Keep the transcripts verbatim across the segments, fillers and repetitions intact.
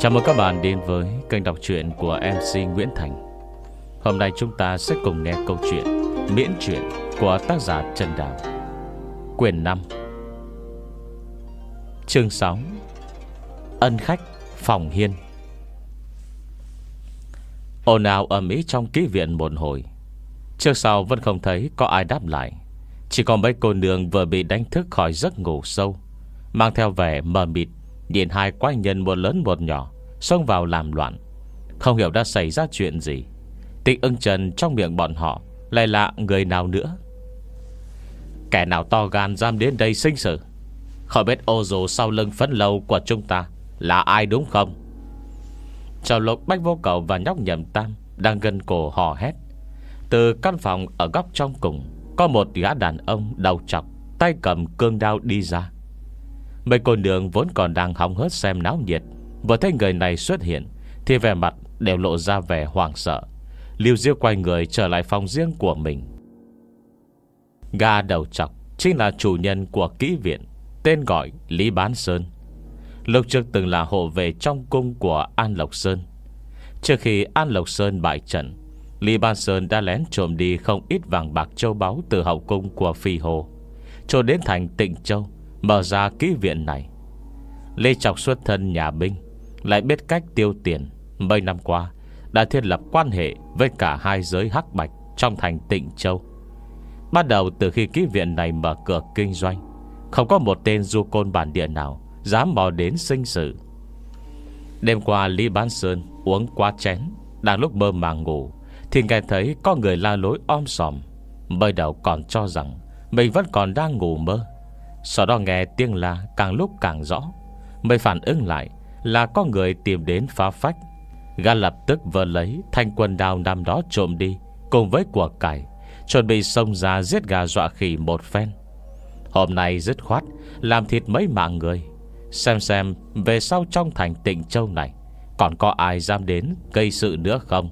Chào mừng các bạn đến với kênh đọc truyện của em xê Nguyễn Thành. Hôm nay chúng ta sẽ cùng nghe câu chuyện Miễn truyện của tác giả Trần Đào, quyển năm, chương sáu, Ân khách phòng hiên. Ồn ào ầm ĩ trong ký viện một hồi, trước sau vẫn không thấy có ai đáp lại. Chỉ có mấy cô nương vừa bị đánh thức khỏi giấc ngủ sâu, mang theo vẻ mờ mịt nhìn hai quái nhân một lớn một nhỏ xông vào làm loạn. Không hiểu đã xảy ra chuyện gì. Tịch Ưng Trần trong miệng bọn họ lại lạ người nào nữa. Kẻ nào to gan dám đến đây sinh sự? Khỏi biết ô dù sau lưng phấn lâu của chúng ta là ai đúng không? Trong lúc Bách Vô Cầu và nhóc Nhậm Tam đang gân cổ hò hét, từ căn phòng ở góc trong cùng có một gã đàn ông đầu trọc, tay cầm cương đao đi ra. Mấy cô nương vốn còn đang hóng hớt xem náo nhiệt, vừa thấy người này xuất hiện thì vẻ mặt đều lộ ra vẻ hoảng sợ, liều diêu quay người trở lại phòng riêng của mình. Gã đầu trọc chính là chủ nhân của kỹ viện, tên gọi Lý Bán Sơn. Lúc trước từng là hộ vệ trong cung của An Lộc Sơn. Trước khi An Lộc Sơn bại trận, Lý Bán Sơn đã lén trộm đi không ít vàng bạc châu báu từ hậu cung của Phi Hồ, cho đến thành Tịnh Châu, mở ra kỹ viện này. Lê Chọc xuất thân nhà binh, lại biết cách tiêu tiền. Mấy năm qua đã thiết lập quan hệ với cả hai giới hắc bạch trong thành Tịnh Châu. Bắt đầu từ khi kỹ viện này mở cửa kinh doanh, không có một tên du côn bản địa nào dám mò đến sinh sự. Đêm qua Lý Bán Sơn uống quá chén, đang lúc mơ màng ngủ thì nghe thấy có người la lối om sòm. Mới đầu còn cho rằng mình vẫn còn đang ngủ mơ, sau đó nghe tiếng la càng lúc càng rõ, mới phản ứng lại là có người tìm đến phá phách. Gã lập tức vơ lấy thanh quần đao năm đó trộm đi cùng với của cải, chuẩn bị xông ra giết gà dọa khỉ một phen. Hôm nay dứt khoát làm thịt mấy mạng người, xem xem về sau trong thành Tịnh Châu này còn có ai dám đến gây sự nữa không.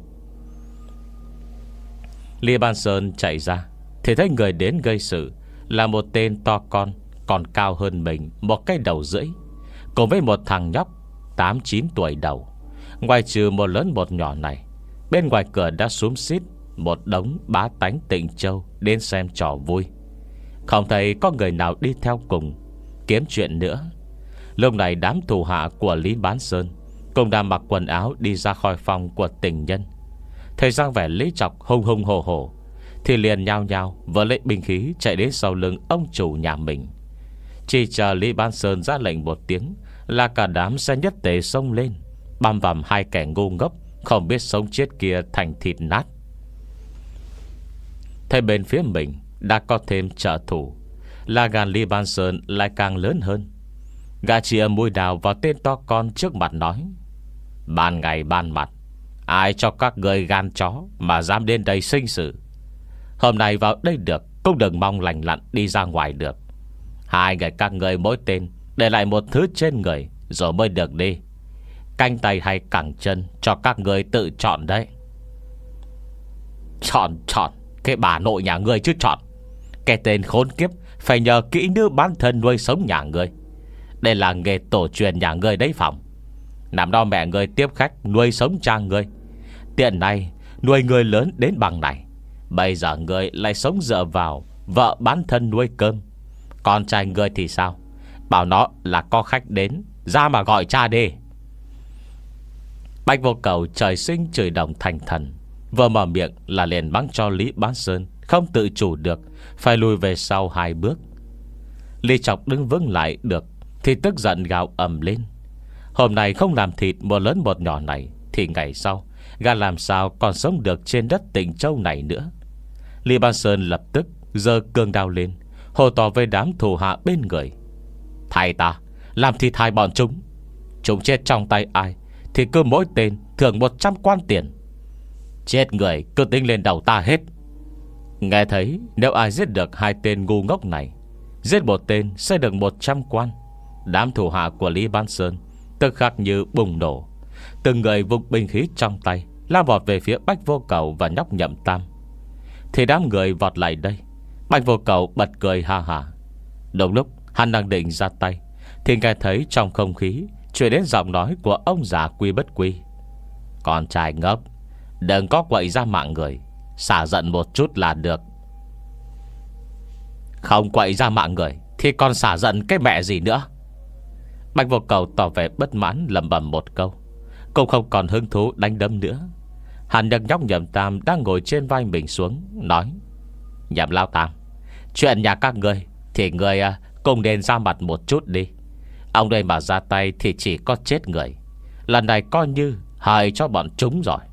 Lý Ban Sơn chạy ra thì thấy người đến gây sự là một tên to con, còn cao hơn mình một cái đầu rưỡi, cùng với một thằng nhóc tám chín tuổi đầu. Ngoài trừ một lớn một nhỏ này, bên ngoài cửa đã xúm xít một đống bá tánh Tịnh Châu đến xem trò vui. Không thấy có người nào đi theo cùng kiếm chuyện nữa. Lúc này đám thủ hạ của Lý Bán Sơn cũng đã mặc quần áo đi ra khỏi phòng của tình nhân. Thời gian vẻ Lý Chọc hung hung hồ hồ thì liền nhao nhao vỡ lấy binh khí chạy đến sau lưng ông chủ nhà mình. Chỉ chờ Lý Bán Sơn ra lệnh một tiếng là cả đám sẽ nhất tề xông lên, băm vằm hai kẻ ngu ngốc không biết sống chết kia thành thịt nát. Thấy bên phía mình đã có thêm trợ thủ, là gan Lý Bán Sơn lại càng lớn hơn. Gã chìa mũi đào vào tên to con trước mặt nói: ban ngày ban mặt, ai cho các người gan chó mà dám đến đây sinh sự? Hôm nay vào đây được, cũng đừng mong lành lặn đi ra ngoài được. Hai người các người mỗi tên để lại một thứ trên người rồi mới được đi. Canh tay hay cẳng chân cho các người tự chọn đấy. Chọn chọn cái bà nội nhà ngươi chứ chọn. Cái tên khốn kiếp phải nhờ kỹ nữ bán thân nuôi sống nhà ngươi. Đây là nghề tổ truyền nhà ngươi đấy phòng. Năm đó mẹ ngươi tiếp khách nuôi sống cha ngươi, tiện này nuôi ngươi lớn đến bằng này. Bây giờ ngươi lại sống dựa vào vợ bán thân nuôi cơm. Con trai ngươi thì sao? Bảo nó là có khách đến, ra mà gọi cha đi. Bách Vô Cầu trời sinh chửi đồng thành thần, vừa mở miệng là liền mắng cho Lý Bán Sơn không tự chủ được, phải lùi về sau hai bước. Lý Chọc đứng vững lại được thì tức giận gào ầm lên. Hôm nay không làm thịt một lớn một nhỏ này thì ngày sau gã làm sao còn sống được trên đất Tịnh Châu này nữa. Lý Bán Sơn lập tức giơ cương đao lên, hô to với đám thủ hạ bên người: thay ta làm thịt hai bọn chúng. Chúng chết trong tay ai thì cứ mỗi tên thưởng một trăm quan tiền. Chết người cứ tính lên đầu ta hết. Nghe thấy nếu ai giết được hai tên ngu ngốc này, giết một tên sẽ được một trăm quan. Đám thủ hạ của Lý Bán Sơn tức khắc như bùng nổ, từng người vung binh khí trong tay lao vọt về phía Bách Vô Cầu và nhóc Nhậm Tam. Thì đám người vọt lại đây, Bách Vô Cầu bật cười ha hả. Đúng lúc hắn đang định ra tay thì nghe thấy trong không khí Chuyển đến giọng nói của ông già Quy Bất Quy: "Con trai ngốc, đừng có quậy ra mạng người, xả giận một chút là được." "Không quậy ra mạng người thì còn xả giận cái mẹ gì nữa?" Bạch Vô Cầu tỏ vẻ bất mãn lẩm bẩm một câu, cũng không còn hứng thú đánh đấm nữa. Hắn nhấc nhóc Nhậm Tam đang ngồi trên vai mình xuống, nói: "Nhậm Lao Tam, chuyện nhà các ngươi thì ngươi à, cùng nên ra mặt một chút đi. Ông đây mà ra tay thì chỉ có chết người. Lần này coi như hại cho bọn chúng rồi."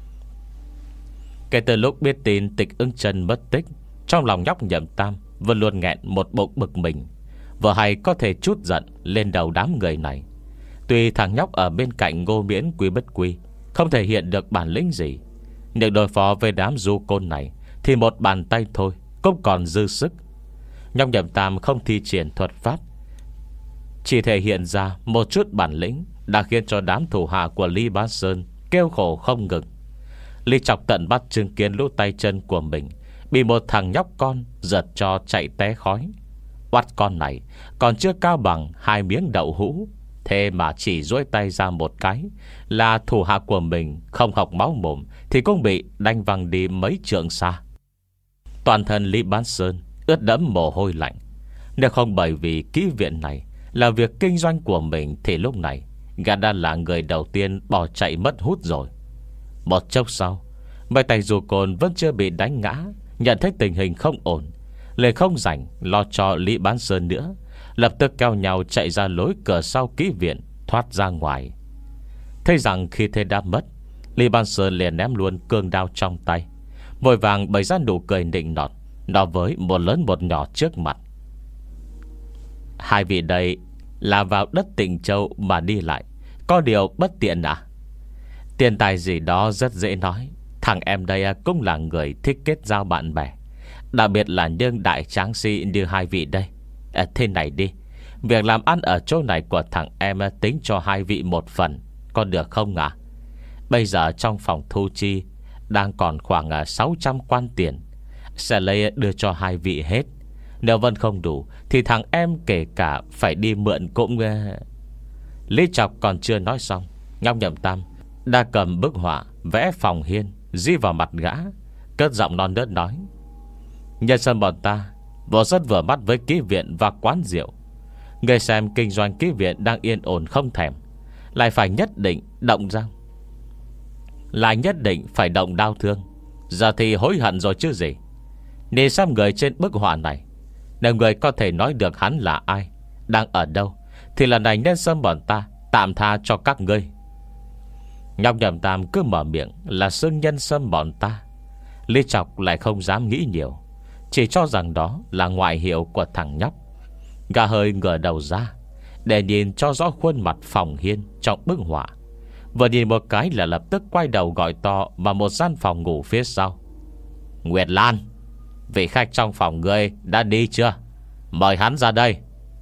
Kể từ lúc biết tin Tịch Ưng Chân mất tích, trong lòng nhóc Nhậm Tam vẫn luôn nghẹn một bụng bực mình, vừa hay có thể trút giận lên đầu đám người này. Tuy thằng nhóc ở bên cạnh Ngô Miễn Quy Bất Quy không thể hiện được bản lĩnh gì, nhưng đối phó với đám du côn này thì một bàn tay thôi cũng còn dư sức. Nhóc Nhậm Tam không thi triển thuật pháp, chỉ thể hiện ra một chút bản lĩnh đã khiến cho đám thủ hạ của Lý Bá Sơn kêu khổ không ngừng. Lý Chọc tận mắt chứng kiến lũ tay chân của mình bị một thằng nhóc con giật cho chạy té khói. Oát con này còn chưa cao bằng hai miếng đậu hũ, thế mà chỉ duỗi tay ra một cái là thủ hạ của mình không học máu mồm thì cũng bị đánh văng đi mấy trượng xa. Toàn thân Lý Bá Sơn ướt đẫm mồ hôi lạnh. Nếu không bởi vì kỹ viện này là việc kinh doanh của mình thì lúc này gã đã là người đầu tiên bỏ chạy mất hút rồi. Một chốc sau, mấy tay dù cồn vẫn chưa bị đánh ngã, nhận thấy tình hình không ổn, liền không rảnh lo cho Lý Bán Sơn nữa, lập tức kéo nhau chạy ra lối cửa sau kỹ viện, thoát ra ngoài. Thấy rằng khi thế đã mất, Lý Bán Sơn liền ném luôn cương đao trong tay, vội vàng bày ra nụ cười nịnh nọt, nói với một lớn một nhỏ trước mặt: "Hai vị đây là vào đất Tịnh Châu mà đi lại, có điều bất tiện à? Tiền tài gì đó rất dễ nói. Thằng em đây cũng là người thích kết giao bạn bè, đặc biệt là những đại tráng sĩ như hai vị đây. à, Thế này đi, việc làm ăn ở chỗ này của thằng em tính cho hai vị một phần, có được không ạ? À? Bây giờ trong phòng thu chi đang còn khoảng sáu trăm quan tiền, sẽ lấy đưa cho hai vị hết. Nếu vẫn không đủ thì thằng em kể cả phải đi mượn cũng..." Lý Chọc còn chưa nói xong, Ngọc Nhậm Tam đã cầm bức họa vẽ phòng hiên dí vào mặt gã, cất giọng non nớt nói: "Nhân dân bọn ta vô rất vừa mắt với kỹ viện và quán rượu. Người xem kinh doanh kỹ viện đang yên ổn không thèm, lại phải nhất định động ra Lại nhất định phải động đau thương. Giờ thì hối hận rồi chứ gì. Nhìn xem người trên bức họa này, nếu người có thể nói được hắn là ai, đang ở đâu, thì lần này nhân dân bọn ta tạm tha cho các ngươi." Nhóc Nhậm Tam cứ mở miệng là xưng nhân sâm bọn ta. Lý Chọc lại không dám nghĩ nhiều, chỉ cho rằng đó là ngoại hiệu của thằng nhóc. Gã hơi ngửa đầu ra để nhìn cho rõ khuôn mặt phòng hiên trong bức họa, vừa nhìn một cái là lập tức quay đầu gọi to vào một gian phòng ngủ phía sau: "Nguyệt Lan, vị khách trong phòng ngươi đã đi chưa? Mời hắn ra đây."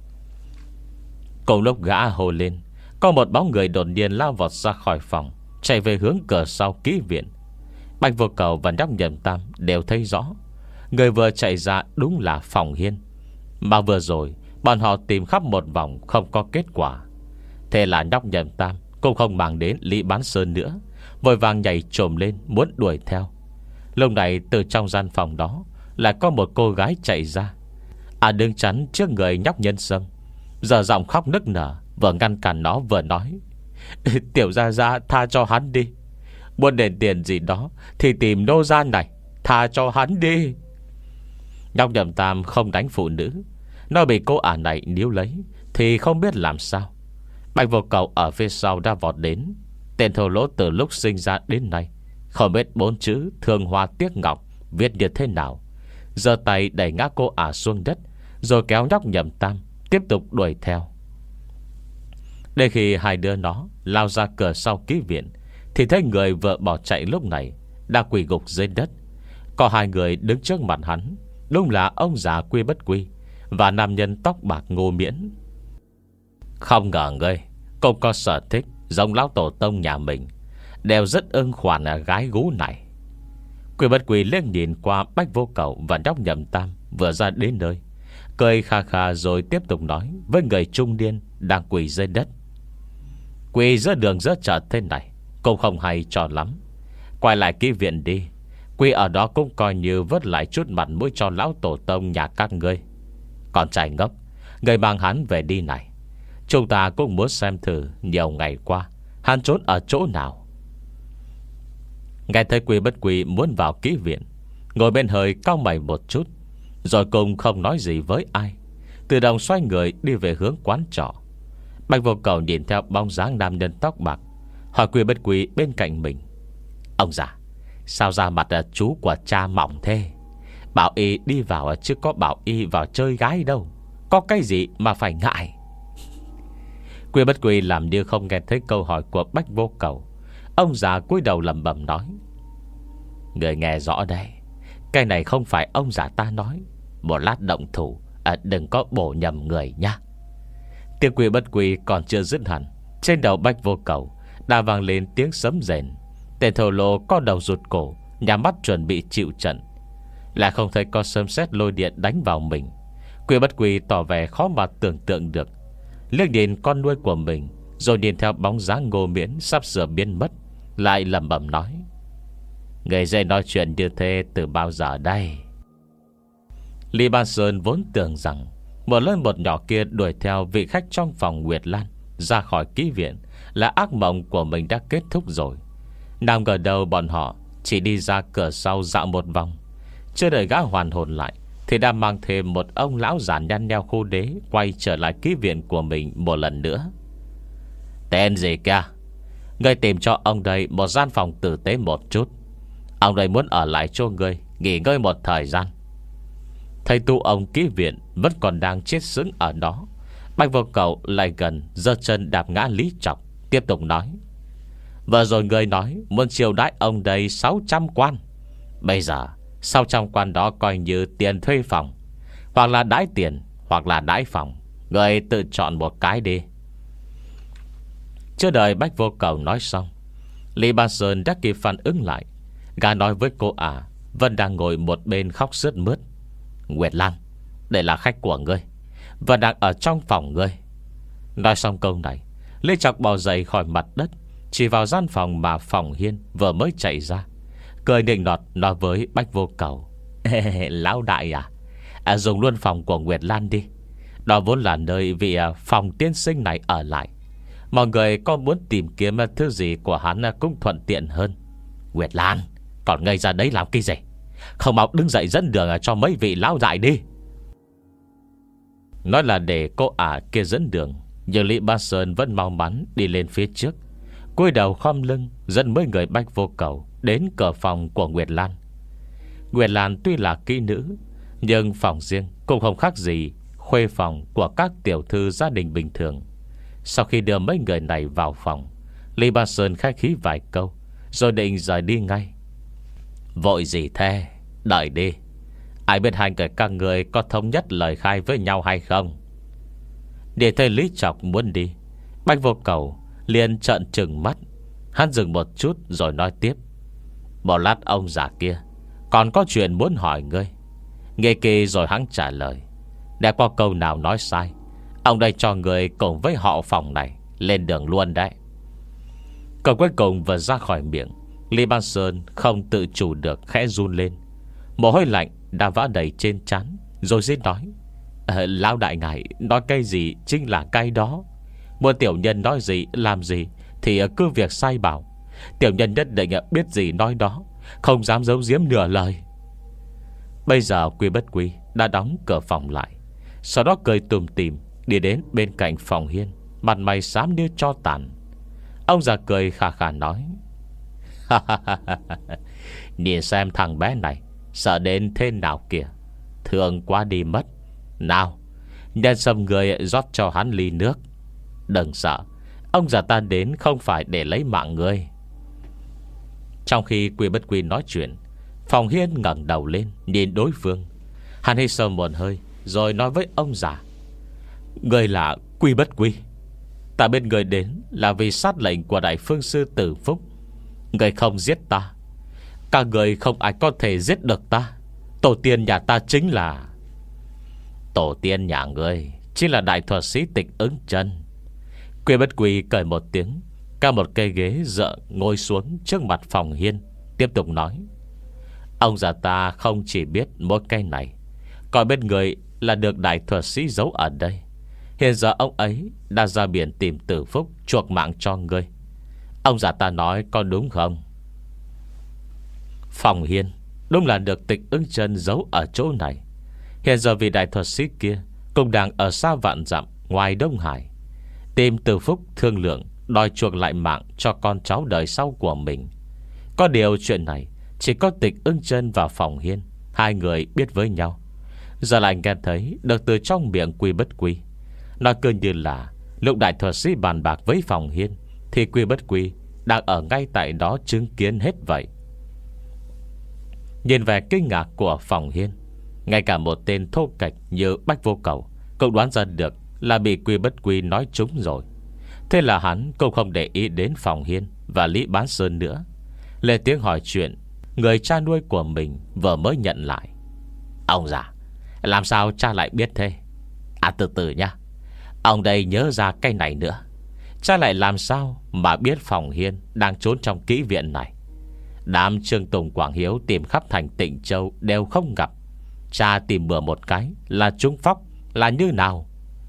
Cùng lúc gã hô lên, có một bóng người đột nhiên lao vọt ra khỏi phòng, chạy về hướng cửa sau kỹ viện. Bạch Vô Cầu và nhóc Nhậm Tam đều thấy rõ, người vừa chạy ra đúng là phòng hiên, mà vừa rồi bọn họ tìm khắp một vòng không có kết quả. Thế là nhóc Nhậm Tam cũng không mang đến Lý Bán Sơn nữa, vội vàng nhảy trồm lên muốn đuổi theo. Lúc này từ trong gian phòng đó lại có một cô gái chạy ra, à đứng chắn trước người nhóc Nhân Sâm, giờ giọng khóc nức nở, vừa ngăn cản nó vừa nói: "Tiểu gia gia tha cho hắn đi. Muốn đền tiền gì đó thì tìm nô gia này, tha cho hắn đi." Nhóc Nhậm Tam không đánh phụ nữ, nó bị cô ả này níu lấy thì không biết làm sao. Bạch Vô Cầu ở phía sau đã vọt đến. Tên thô lỗ từ lúc sinh ra đến nay không biết bốn chữ thương hoa tiếc ngọc viết như thế nào, giơ tay đẩy ngã cô ả xuống đất, rồi kéo nhóc Nhậm Tam tiếp tục đuổi theo. Đến khi hai đứa nó lao ra cửa sau ký viện thì thấy người vừa bỏ chạy lúc này đã quỳ gục dưới đất. Có hai người đứng trước mặt hắn, đúng là ông già Quy Bất Quy và nam nhân tóc bạc Ngô Miễn. "Không ngờ ngươi cũng có sở thích giống lão tổ tông nhà mình, đều rất ưng khoản gái gú này." Quy Bất Quy liếc nhìn qua Bạch Vô Cầu và nhóc Nhậm Tam vừa ra đến nơi, cười kha kha rồi tiếp tục nói với người trung niên đang quỳ dưới đất: Quỳ giữa đường giữa chợ thế này cũng không hay cho lắm. Quay lại ký viện đi. Quỳ ở đó cũng coi như vớt lại chút mặt mũi cho lão tổ tông nhà các ngươi. Còn trai ngốc, người mang hắn về đi này. Chúng ta cũng muốn xem thử nhiều ngày qua hắn trốn ở chỗ nào. Nghe thấy Quy Bất Quy muốn vào ký viện, ngồi bên hơi cau mày một chút, rồi cùng không nói gì với ai, tự động xoay người đi về hướng quán trọ. Bạch Vô Cầu nhìn theo bóng dáng nam nhân tóc bạc, hỏi Quy Bất Quy bên cạnh mình: ông già, sao ra mặt chú của cha mỏng thế? Bảo y đi vào chứ có bảo y vào chơi gái đâu. Có cái gì mà phải ngại? Quy Bất Quy làm như không nghe thấy câu hỏi của Bạch Vô Cầu. Ông già cúi đầu lẩm bẩm nói: người nghe rõ đây, cái này không phải ông già ta nói. Một lát động thủ à, đừng có bổ nhầm người nha. Tiếng Quy Bất Quy còn chưa dứt hẳn, trên đầu Bạch Vô Cầu đã vang lên tiếng sấm rền. Tên thổ lồ có đầu rụt cổ, nhắm mắt chuẩn bị chịu trận, lại không thấy có sấm sét lôi điện đánh vào mình. Quy Bất Quy tỏ vẻ khó mà tưởng tượng được, liếc nhìn con nuôi của mình, rồi nhìn theo bóng dáng Ngô Miễn sắp sửa biến mất, lại lẩm bẩm nói: người dây nói chuyện như thế từ bao giờ đây? Lý Ban Sơn vốn tưởng rằng một lớn một nhỏ kia đuổi theo vị khách trong phòng Nguyệt Lan ra khỏi ký viện là ác mộng của mình đã kết thúc rồi. Nào ngờ đâu bọn họ chỉ đi ra cửa sau dạo một vòng, chưa đợi gã hoàn hồn lại thì đã mang thêm một ông lão già nhăn nheo khô đế quay trở lại ký viện của mình một lần nữa. Tên gì kìa? Ngươi tìm cho ông đây một gian phòng tử tế một chút. Ông đây muốn ở lại cho ngươi nghỉ ngơi một thời gian. Thầy tu ông ký viện vẫn còn đang chết sững ở đó. Bạch Vô Cầu lại gần, giơ chân đạp ngã Lý Trọng, tiếp tục nói: vừa rồi ngươi nói muốn chiêu đãi ông đây sáu trăm quan. Bây giờ sáu trăm quan đó coi như tiền thuê phòng, hoặc là đãi tiền, hoặc là đãi phòng. Ngươi tự chọn một cái đi. Chưa đợi Bạch Vô Cầu nói xong, Lý Ban Sơn đã kịp phản ứng lại. Gã nói với cô ả à, Vân đang ngồi một bên khóc sướt mướt: Nguyệt Lan, đây là khách của ngươi, Vân đang ở trong phòng ngươi. Nói xong câu này, Lý Trọng bò dậy khỏi mặt đất, chỉ vào gian phòng mà Phòng Hiên vừa mới chạy ra, cười nịnh nọt nói với Bạch Vô Cầu: lão đại à, à dùng luôn phòng của Nguyệt Lan đi. Đó vốn là nơi vị phòng tiên sinh này ở lại. Mọi người có muốn tìm kiếm thứ gì của hắn cũng thuận tiện hơn. Nguyệt Lan, còn ngây ra đấy làm cái gì? Không mau đứng dậy dẫn đường cho mấy vị lão đại đi. Nói là để cô ả kia dẫn đường, nhưng Lý Ba Sơn vẫn mau mắn đi lên phía trước, cúi đầu khom lưng dẫn mấy người Bạch Vô Cầu đến cửa phòng của Nguyệt Lan. Nguyệt Lan tuy là kỹ nữ, nhưng phòng riêng cũng không khác gì khuê phòng của các tiểu thư gia đình bình thường. Sau khi đưa mấy người này vào phòng, Lý Ba Sơn khách khí vài câu rồi định rời đi ngay. Vội gì thế? Đợi đi. Ai biết hai người các người có thống nhất lời khai với nhau hay không? Để thấy Lý Trọc muốn đi, Bạch Vô Cầu liền trợn trừng mắt. Hắn dừng một chút rồi nói tiếp: một lát ông già kia còn có chuyện muốn hỏi ngươi. Nghe kỳ rồi hắn trả lời. Để có câu nào nói sai, ông đây cho người cùng với họ phòng này lên đường luôn đấy. Câu cuối cùng vừa ra khỏi miệng, Lý Ban Sơn không tự chủ được khẽ run lên. Mồ hôi lạnh đã vã đầy trên trán, rồi xin nói: à, lão đại ngài nói cái gì chính là cái đó. Muốn tiểu nhân nói gì làm gì thì cứ việc sai bảo. Tiểu nhân nhất định biết gì nói đó, không dám giấu giếm nửa lời. Bây giờ Quy Bất Quy đã đóng cửa phòng lại, sau đó cười tùm tìm đi đến bên cạnh Phòng Hiên, mặt mày xám như tro tàn. Ông già cười khà khà nói: nhìn xem thằng bé này sợ đến thế nào kìa, thương quá đi mất. Nào, nhân sâm người rót cho hắn ly nước. Đừng sợ, ông già ta đến không phải để lấy mạng người. Trong khi Quy Bất Quy nói chuyện, Phòng Hiên ngẩng đầu lên nhìn đối phương. Hắn hít sâu một hơi rồi nói với ông già: người là Quy Bất Quy. Ta biết người đến là vì sát lệnh của Đại Phương Sư Tử Phúc. Người không giết ta, cả người không ai có thể giết được ta. Tổ tiên nhà ta chính là... Tổ tiên nhà ngươi chính là đại thuật sĩ Tịch Ứng Chân. Quy Bất Quy cười một tiếng, cao một cây ghế dựa ngồi xuống trước mặt Phòng Hiên, tiếp tục nói: Ông già ta không chỉ biết mỗi cây này, còn biết người là được đại thuật sĩ giấu ở đây. Hiện giờ ông ấy đã ra biển tìm Tử Phúc chuộc mạng cho ngươi. Ông già ta nói có đúng không? Phòng Hiên đúng là được Tịch Ưng Chân giấu ở chỗ này. Hiện giờ vị đại thuật sĩ kia cũng đang ở xa vạn dặm ngoài Đông Hải, tìm Tử Phúc thương lượng đòi chuộc lại mạng cho con cháu đời sau của mình. Có điều chuyện này chỉ có Tịch Ưng Chân và Phòng Hiên hai người biết với nhau. Giờ lại nghe thấy được từ trong miệng Quy Bất Quy. Nó cứ như là lúc đại thuật sĩ bàn bạc với Phòng Hiên thì Quy Bất Quy đang ở ngay tại đó chứng kiến hết vậy. Nhìn về kinh ngạc của Phòng Hiên, ngay cả một tên thô kệch như Bách Vô Cầu cũng đoán ra được là bị Quy Bất Quy nói trúng rồi. Thế là hắn cũng không để ý đến Phòng Hiên và Lý Bán Sơn nữa, lên tiếng hỏi chuyện người cha nuôi của mình vừa mới nhận lại. Ông già, làm sao cha lại biết thế? À, từ từ nha, ông đây nhớ ra cái này nữa. Cha lại làm sao mà biết Phòng Hiên đang trốn trong kỹ viện này? Đám Trương Tùng Quảng Hiếu tìm khắp thành Tịnh Châu đều không gặp. Cha tìm bừa một cái là trúng phóc, là như nào?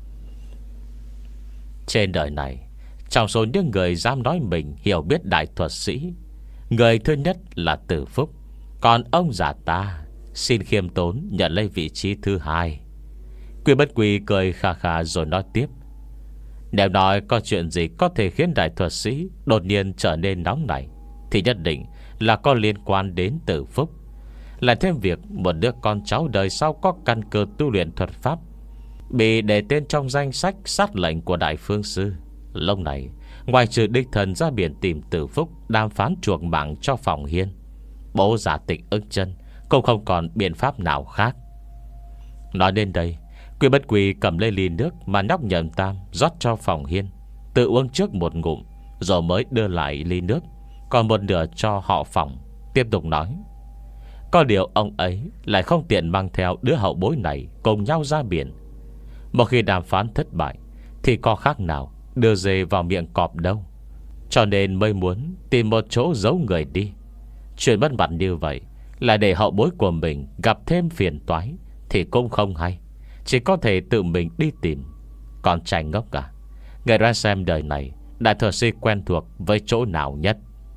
Trên đời này, trong số những người dám nói mình hiểu biết đại thuật sĩ, người thứ nhất là Tử Phúc. Còn ông già ta xin khiêm tốn nhận lấy vị trí thứ hai. Quy Bất Quy cười khà khà rồi nói tiếp: Nếu nói có chuyện gì có thể khiến đại thuật sĩ đột nhiên trở nên nóng nảy, thì nhất định là có liên quan đến Tử Phúc. Lại thêm việc một đứa con cháu đời sau có căn cơ tu luyện thuật pháp bị để tên trong danh sách sát lệnh của Đại Phương Sư. Lúc này, ngoài trừ đích thần ra biển tìm Tử Phúc đàm phán chuộc mạng cho Phòng Hiên, bố giả Tịch Ưng Chân cũng không còn biện pháp nào khác. Nói đến đây, Quy Bất Quy cầm lấy ly nước mà nhóc Nhậm Tam rót cho Phòng Hiên, tự uống trước một ngụm, rồi mới đưa lại ly nước còn một nửa cho họ Phòng, tiếp tục nói: Có điều ông ấy lại không tiện mang theo đứa hậu bối này cùng nhau ra biển. Một khi đàm phán thất bại thì có khác nào đưa dê vào miệng cọp đâu. Cho nên mới muốn tìm một chỗ giấu người đi. Chuyện bất mặt như vậy là để hậu bối của mình gặp thêm phiền toái thì cũng không hay. Chỉ có thể tự mình đi tìm. Còn trai ngốc à, người ra xem đời này đại thuật sĩ quen thuộc với chỗ nào nhất.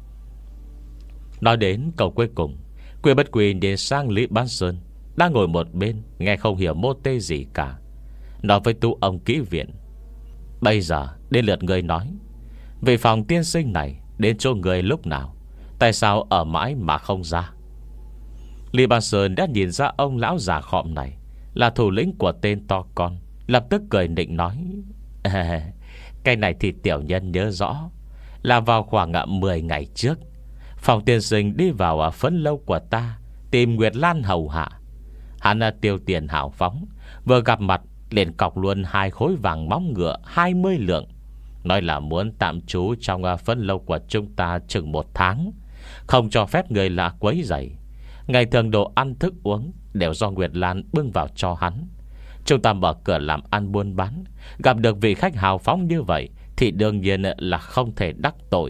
Nói đến câu cuối cùng, Quy Bất Quy nhìn sang Lý Bán Sơn đang ngồi một bên nghe không hiểu mô tê gì cả, nói với tu ông kỹ viện: Bây giờ đến lượt người nói, về Phòng tiên sinh này đến chỗ người lúc nào, tại sao ở mãi mà không ra? Lý Bán Sơn đã nhìn ra ông lão già khọm này là thủ lĩnh của tên to con, lập tức cười nịnh nói: à, cái này thì tiểu nhân nhớ rõ, là vào khoảng mười ngày trước, Phòng tiên sinh đi vào ở phấn lâu của ta tìm Nguyệt Lan hầu hạ. Hắn tiêu tiền hào phóng, vừa gặp mặt liền cọc luôn hai khối vàng móng ngựa hai mươi lượng, nói là muốn tạm trú trong phấn lâu của chúng ta chừng một tháng, không cho phép người lạ quấy rầy. Ngày thường đồ ăn thức uống đều do Nguyệt Lan bưng vào cho hắn. Chúng ta mở cửa làm ăn buôn bán, gặp được vị khách hào phóng như vậy thì đương nhiên là không thể đắc tội.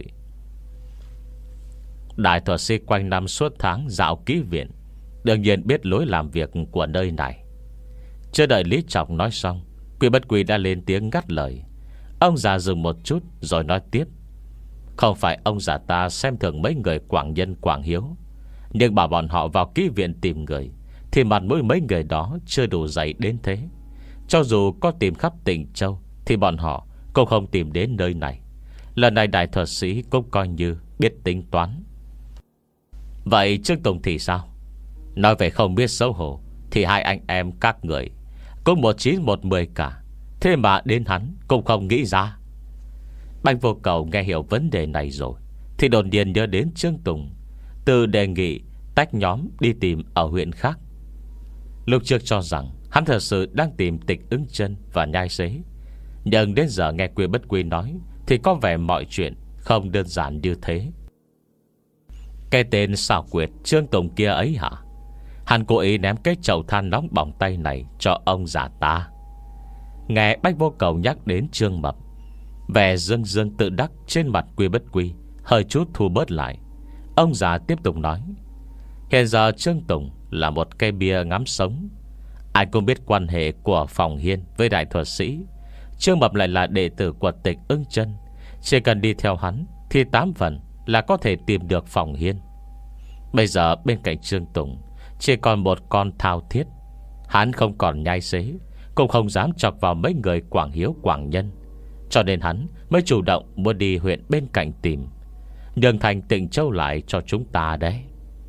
Đại thuật sĩ quanh năm suốt tháng dạo kỹ viện, đương nhiên biết lối làm việc của nơi này. Chưa đợi Lý Trọng nói xong, Quy Bất Quy đã lên tiếng ngắt lời. Ông già dừng một chút rồi nói tiếp: Không phải ông già ta xem thường mấy người Quảng Nhân Quảng Hiếu, nhưng bảo bọn họ vào kỹ viện tìm người thì mặt mũi mấy người đó chưa đủ dày đến thế. Cho dù có tìm khắp Tịnh Châu thì bọn họ cũng không tìm đến nơi này. Lần này đại thuật sĩ cũng coi như biết tính toán. Vậy Trương Tùng thì sao? Nói về không biết xấu hổ thì hai anh em các người cũng một chín một mười cả, thế mà đến hắn cũng không nghĩ ra. Bạch Vô Cầu nghe hiểu vấn đề này rồi thì đột nhiên nhớ đến Trương Tùng, từ đề nghị tách nhóm đi tìm ở huyện khác. Lúc trước cho rằng hắn thật sự đang tìm Tịch Ưng Chân và Nhai Xế, nhưng đến giờ nghe Quy Bất Quy nói thì có vẻ mọi chuyện không đơn giản như thế. Cái tên xảo quyệt Trương Tùng kia ấy hả? Hắn cố ý ném cái chậu than nóng bỏng tay này cho ông già ta. Nghe Bách Vô Cầu nhắc đến Trương Mập, Vẻ dương dương tự đắc trên mặt Quy Bất Quy hơi chút thu bớt lại. Ông già tiếp tục nói: Hiện giờ Trương Tùng là một cây bia ngắm sống. Ai cũng biết quan hệ của Phòng Hiên với đại thuật sĩ. Trương Mập lại là đệ tử của Tịch Ưng Chân. Chỉ cần đi theo hắn thì tám phần là có thể tìm được Phòng Hiên. Bây giờ bên cạnh Trương Tùng chỉ còn một con Thao Thiết. Hắn không còn nhai xế, cũng không dám chọc vào mấy người Quảng Hiếu Quảng Nhân, cho nên hắn mới chủ động muốn đi huyện bên cạnh tìm, nhường thành Tịnh Châu lại cho chúng ta đấy.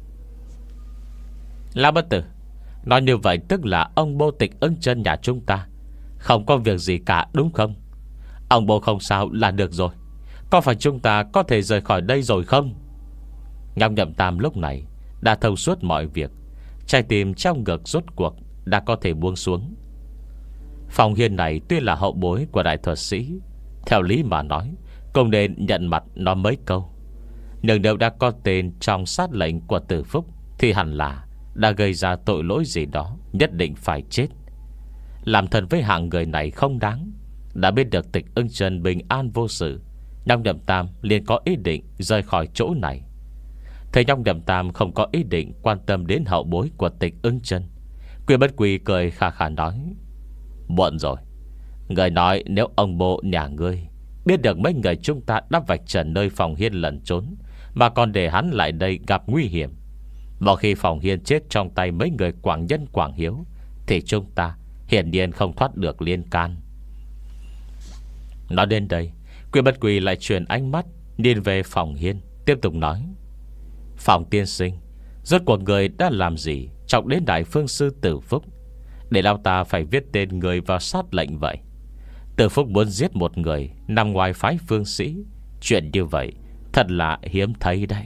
Lão Bất Tử, nói như vậy tức là ông Bô Tịch Ưng Chân nhà chúng ta không có việc gì cả đúng không? Ông Bô không sao là được rồi. Có phải chúng ta có thể rời khỏi đây rồi không? Nhong Nhậm Tam lúc này đã thông suốt mọi việc, trái tim trong ngực rốt cuộc đã có thể buông xuống. Phòng Hiên này tuy là hậu bối của đại thuật sĩ, theo lý mà nói cũng nên nhận mặt nó mấy câu. Nhưng nếu đã có tên trong sát lệnh của Tử Phúc thì hẳn là đã gây ra tội lỗi gì đó, nhất định phải chết. Làm thân với hạng người này không đáng. Đã biết được Tịch Ưng Chân bình an vô sự, Nhong Nhậm Tam liền có ý định rời khỏi chỗ này. Thấy Nhong Nhậm Tam không có ý định quan tâm đến hậu bối của Tịch Ưng Chân, Quy Bất Quy cười khà khà nói: Muộn rồi. Người nói nếu ông Bô nhà ngươi biết được mấy người chúng ta đắp vạch trần nơi Phòng Hiên lẩn trốn, mà còn để hắn lại đây gặp nguy hiểm, một khi Phòng Hiên chết trong tay mấy người Quảng Nhân Quảng Hiếu, thì chúng ta hiển nhiên không thoát được liên can. Nói đến đây, Quy Bất Quy lại chuyển ánh mắt nhìn về Phòng Hiên, tiếp tục nói: Phòng tiên sinh, rốt cuộc người đã làm gì trọng đến đại phương sư Tử Phúc để lão ta phải viết tên người vào sát lệnh vậy? Tử Phúc muốn giết một người nằm ngoài phái phương sĩ, chuyện như vậy thật là hiếm thấy đấy.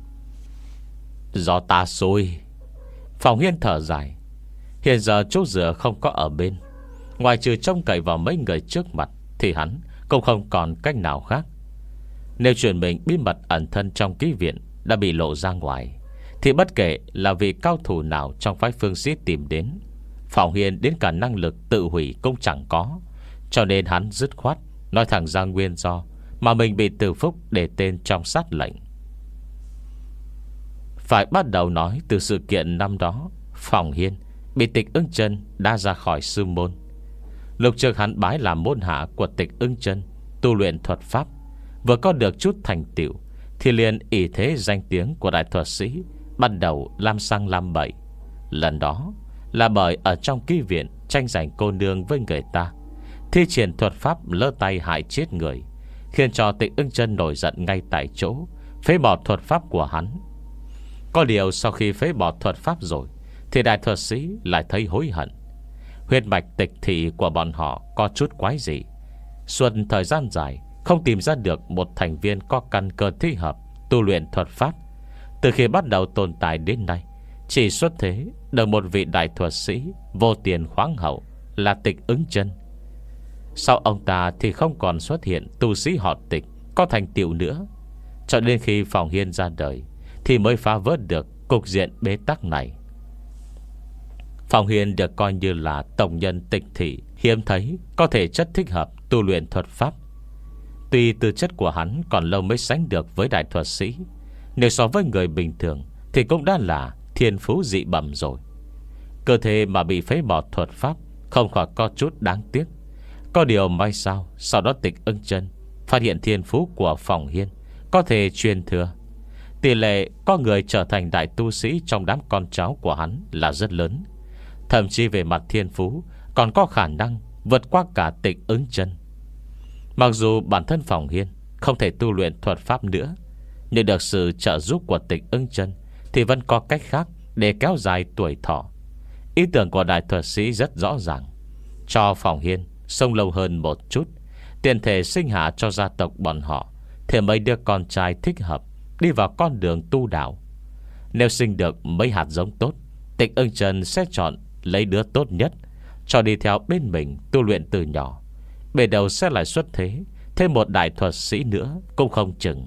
Do ta xui. Phòng Hiên thở dài. Hiện giờ chỗ dựa không có ở bên, ngoài trừ trông cậy vào mấy người trước mặt thì hắn cũng không còn cách nào khác. Nếu chuyện mình bí mật ẩn thân trong ký viện đã bị lộ ra ngoài, thì bất kể là vị cao thủ nào trong phái phương sĩ tìm đến, Phòng Hiên đến cả năng lực tự hủy cũng chẳng có. Cho nên hắn dứt khoát nói thẳng ra nguyên do mà mình bị Tử Phúc để tên trong sát lệnh. Phải bắt đầu nói từ sự kiện năm đó Phòng Hiên bị Tịch Ưng Chân đã ra khỏi sư môn. Lúc trước hắn bái làm môn hạ của Tịch Ưng Chân, tu luyện thuật pháp, vừa có được chút thành tựu thì liền ỷ thế danh tiếng của đại thuật sĩ, bắt đầu làm sang làm bậy. Lần đó là bởi ở trong ký viện tranh giành cô nương với người ta, thi triển thuật pháp lỡ tay hại chết người, khiến cho Tịch Ưng Chân nổi giận ngay tại chỗ, phế bỏ thuật pháp của hắn. Có điều sau khi phế bỏ thuật pháp rồi thì đại thuật sĩ lại thấy hối hận. Huyết mạch tịch thị của bọn họ có chút quái dị, suốt thời gian dài không tìm ra được một thành viên có căn cơ thích hợp tu luyện thuật pháp. Từ khi bắt đầu tồn tại đến nay, chỉ xuất thế được một vị đại thuật sĩ vô tiền khoáng hậu là Tịch Ưng Chân. Sau ông ta thì không còn xuất hiện tu sĩ họ Tịch có thành tựu nữa. Cho đến khi Phòng Hiên ra đời thì mới phá vỡ được cục diện bế tắc này. Phòng Hiên được coi như là tổng nhân tịch thị hiếm thấy có thể chất thích hợp tu luyện thuật pháp. Tuy tư chất của hắn còn lâu mới sánh được với đại thuật sĩ, nếu so với người bình thường thì cũng đã là thiên phú dị bẩm rồi. Cơ thể mà bị phế bỏ thuật pháp không khỏi có chút đáng tiếc. Có điều may sao sau đó Tịch Ưng Chân phát hiện thiên phú của Phòng Hiên có thể truyền thừa. Tỷ lệ có người trở thành đại tu sĩ trong đám con cháu của hắn là rất lớn. Thậm chí về mặt thiên phú còn có khả năng vượt qua cả Tịch Ưng Chân. Mặc dù bản thân Phòng Hiên không thể tu luyện thuật pháp nữa, nhưng được sự trợ giúp của Tịch Ưng Chân thì vẫn có cách khác để kéo dài tuổi thọ. Ý tưởng của đại thuật sĩ rất rõ ràng: cho Phòng Hiên sống lâu hơn một chút, tiền thể sinh hạ cho gia tộc bọn họ thì mấy đứa con trai thích hợp đi vào con đường tu đạo. Nếu sinh được mấy hạt giống tốt, Tịch Ưng Chân sẽ chọn lấy đứa tốt nhất cho đi theo bên mình tu luyện từ nhỏ. Bề đầu sẽ lại xuất thế thêm một đại thuật sĩ nữa cũng không chừng.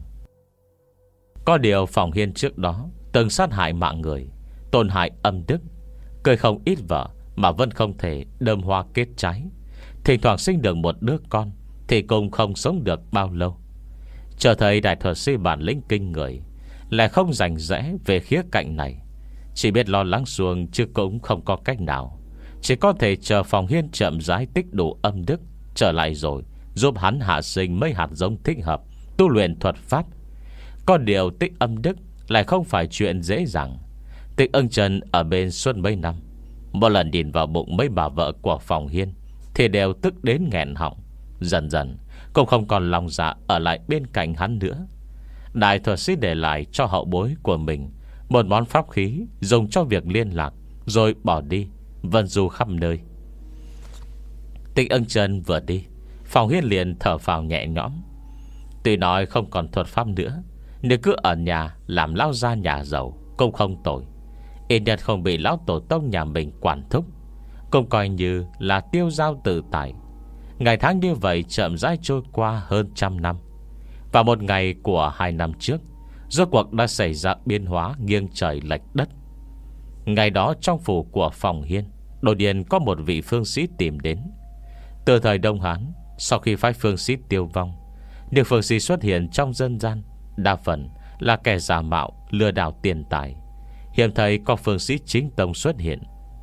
Có điều Phòng Hiên trước đó từng sát hại mạng người, tổn hại âm đức, cười không ít vợ mà vẫn không thể đơm hoa kết trái. Thỉnh thoảng sinh được một đứa con thì cũng không sống được bao lâu. Chờ thấy đại thuật sĩ bản lĩnh kinh người lại không rành rẽ về khía cạnh này, chỉ biết lo lắng xuông, chứ cũng không có cách nào. Chỉ có thể chờ Phòng Hiên chậm rãi tích đủ âm đức trở lại rồi giúp hắn hạ sinh mấy hạt giống thích hợp tu luyện thuật pháp. Có điều tích âm đức lại không phải chuyện dễ dàng. Tịch Ưng Chân ở bên suốt mấy năm, một lần nhìn vào bụng mấy bà vợ của Phòng Hiên thì đều tức đến nghẹn họng. Dần dần cũng không còn lòng dạ ở lại bên cạnh hắn nữa. Đại thuật sĩ để lại cho hậu bối của mình một món pháp khí dùng cho việc liên lạc, rồi bỏ đi vân du khắp nơi. Tịch Ưng Chân vừa đi, Phòng Hiên liền thở phào nhẹ nhõm. Tuy nói không còn thuật pháp nữa, nếu cứ ở nhà làm lao gia nhà giàu cũng không tội. Ít nhất không bị lão tổ tông nhà mình quản thúc, cũng coi như là tiêu dao tự tại. Ngày tháng như vậy chậm rãi trôi qua hơn trăm năm. Và một ngày của hai năm trước, rốt cuộc đã xảy ra biến hóa nghiêng trời lệch đất. Ngày đó trong phủ của Phòng Hiên đột nhiên có một vị phương sĩ tìm đến. Từ thời Đông Hán, sau khi phái phương sĩ tiêu vong, nhiều phương sĩ xuất hiện trong dân gian đa phần là kẻ giả mạo lừa đảo tiền tài. Hiếm thấy có phương sĩ chính tông xuất hiện.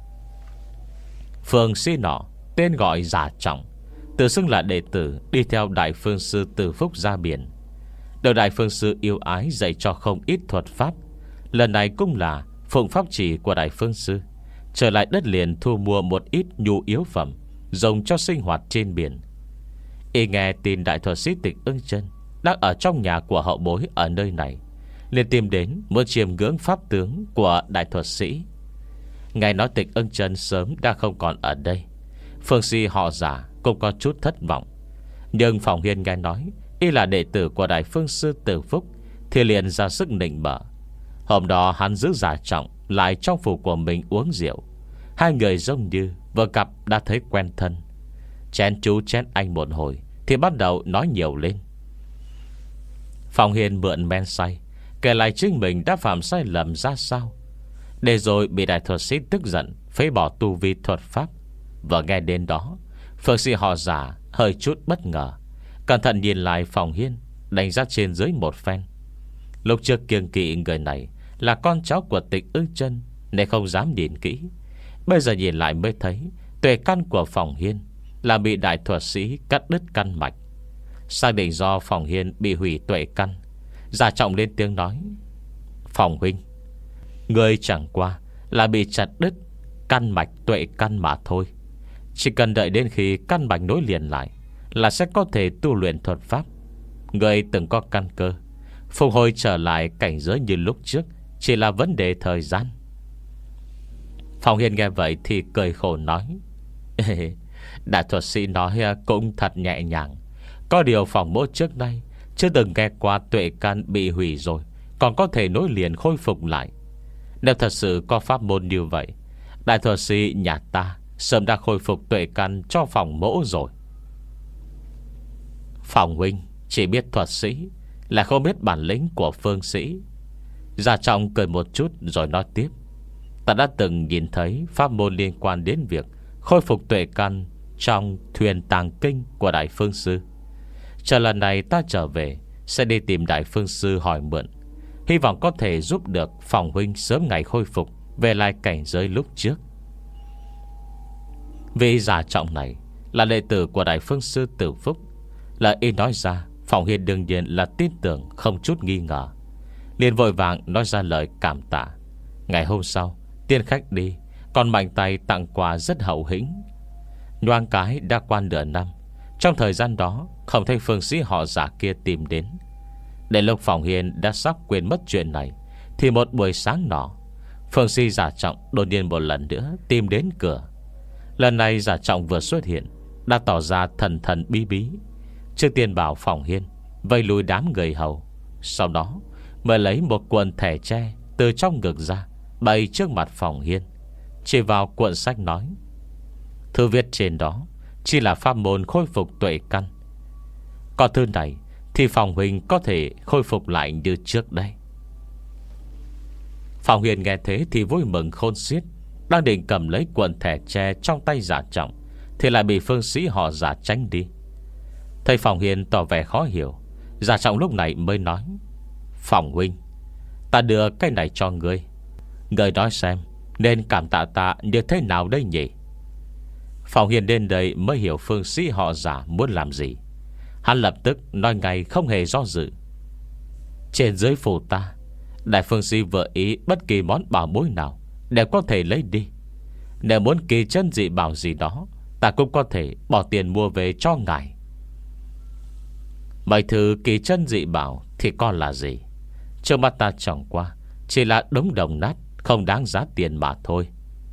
Phương sĩ nọ tên gọi Giả Trọng, tự xưng là đệ tử đi theo đại phương sư Từ Phúc ra biển, được đại phương sư yêu ái dạy cho không ít thuật pháp. Lần này cũng là phụng pháp chỉ của đại phương sư, trở lại đất liền thu mua một ít nhu yếu phẩm dùng cho sinh hoạt trên biển. Y nghe tin đại thuật sĩ Tịch Ưng Chân đang ở trong nhà của hậu bối ở nơi này, liền tìm đến muốn chiêm ngưỡng pháp tướng của đại thuật sĩ. Nghe nói Tịch Ưng Chân sớm đã không còn ở đây, phương sĩ họ Giả cũng có chút thất vọng. Nhưng Phòng Hiên nghe nói y là đệ tử của đại phương sư Từ Phúc thì liền ra sức nịnh bợ. Hôm đó hắn giữ Giả Trọng lại trong phủ của mình uống rượu. Hai người giống như vừa gặp đã thấy quen thân. Chén chú chén anh một hồi thì bắt đầu nói nhiều lên. Phòng Hiên mượn men say kể lại chính mình đã phạm sai lầm ra sao, để rồi bị đại thuật sĩ tức giận phế bỏ tu vi thuật pháp. Và nghe đến đó, phương sĩ họ Giả hơi chút bất ngờ, cẩn thận nhìn lại Phòng Hiên, đánh giá trên dưới một phen. Lúc trước kiêng kỵ người này là con cháu của Tịch Ưng Chân nên không dám nhìn kỹ. Bây giờ nhìn lại mới thấy tuệ căn của Phòng Hiên là bị đại thuật sĩ cắt đứt căn mạch. Xác định do Phòng Hiên bị hủy tuệ căn, Giả Trọng lên tiếng nói: Phòng huynh, người chẳng qua là bị chặt đứt căn mạch tuệ căn mà thôi. Chỉ cần đợi đến khi căn mạch nối liền lại là sẽ có thể tu luyện thuật pháp. Người từng có căn cơ, phục hồi trở lại cảnh giới như lúc trước chỉ là vấn đề thời gian. Phòng Hiên nghe vậy thì cười khổ nói: đại thuật sĩ nói cũng thật nhẹ nhàng. Có điều Phòng mỗ trước đây chưa từng nghe qua tuệ căn bị hủy rồi còn có thể nối liền khôi phục lại. Nếu thật sự có pháp môn như vậy, đại thuật sĩ nhà ta sớm đã khôi phục tuệ căn cho Phòng mỗ rồi. Phòng huynh chỉ biết thuật sĩ, là không biết bản lĩnh của phương sĩ. Giả Trọng cười một chút rồi nói tiếp: ta đã từng nhìn thấy pháp môn liên quan đến việc khôi phục tuệ căn trong thuyền tàng kinh của đại phương sư. Chờ lần này ta trở về sẽ đi tìm đại phương sư hỏi mượn, hy vọng có thể giúp được Phòng huynh sớm ngày khôi phục về lại cảnh giới lúc trước. Vì Giả Trọng này là đệ tử của đại phương sư Từ Phúc, là y nói ra, Phòng Hiên đương nhiên là tin tưởng không chút nghi ngờ, liền vội vàng nói ra lời cảm tạ. Ngày hôm sau, tiên khách đi, còn mạnh tay tặng quà rất hậu hĩnh. Nhoáng cái đã qua nửa năm, trong thời gian đó không thấy phương sĩ họ Giả kia tìm đến. Đến lúc Phòng Hiên đã sắp quên mất chuyện này, thì một buổi sáng nọ, phương sĩ Giả Trọng đột nhiên một lần nữa tìm đến cửa. Lần này Giả Trọng vừa xuất hiện đã tỏ ra thần thần bí bí. Trước tiên bảo Phòng Hiên vây lùi đám người hầu, sau đó mới lấy một cuộn thẻ tre từ trong ngực ra bày trước mặt Phòng Hiên, chỉ vào cuộn sách nói: thư viết trên đó chỉ là pháp môn khôi phục tuệ căn. Còn thư này thì Phòng huynh có thể khôi phục lại như trước đây. Phòng Hiên nghe thế thì vui mừng khôn xiết, đang định cầm lấy cuộn thẻ tre trong tay Giả Trọng thì lại bị phương sĩ họ Giả tránh đi. Thầy Phòng Hiền tỏ vẻ khó hiểu, Giả Trọng lúc này mới nói: Phòng huynh, ta đưa cái này cho ngươi, ngươi nói xem nên cảm tạ ta như thế nào đây nhỉ? Phòng Hiền đến đây mới hiểu phương sĩ họ Giả muốn làm gì. Hắn lập tức nói ngay không hề do dự: Trên dưới phủ ta, đại phương sĩ vừa ý bất kỳ món bảo bối nào đều có thể lấy đi. Nếu muốn kỳ chân dị bảo gì đó, ta cũng có thể bỏ tiền mua về cho ngài. Mấy thứ kỳ chân dị bảo thì còn là gì? Trước mắt ta chẳng qua chỉ là đống đồng nát, không đáng giá tiền mà thôi.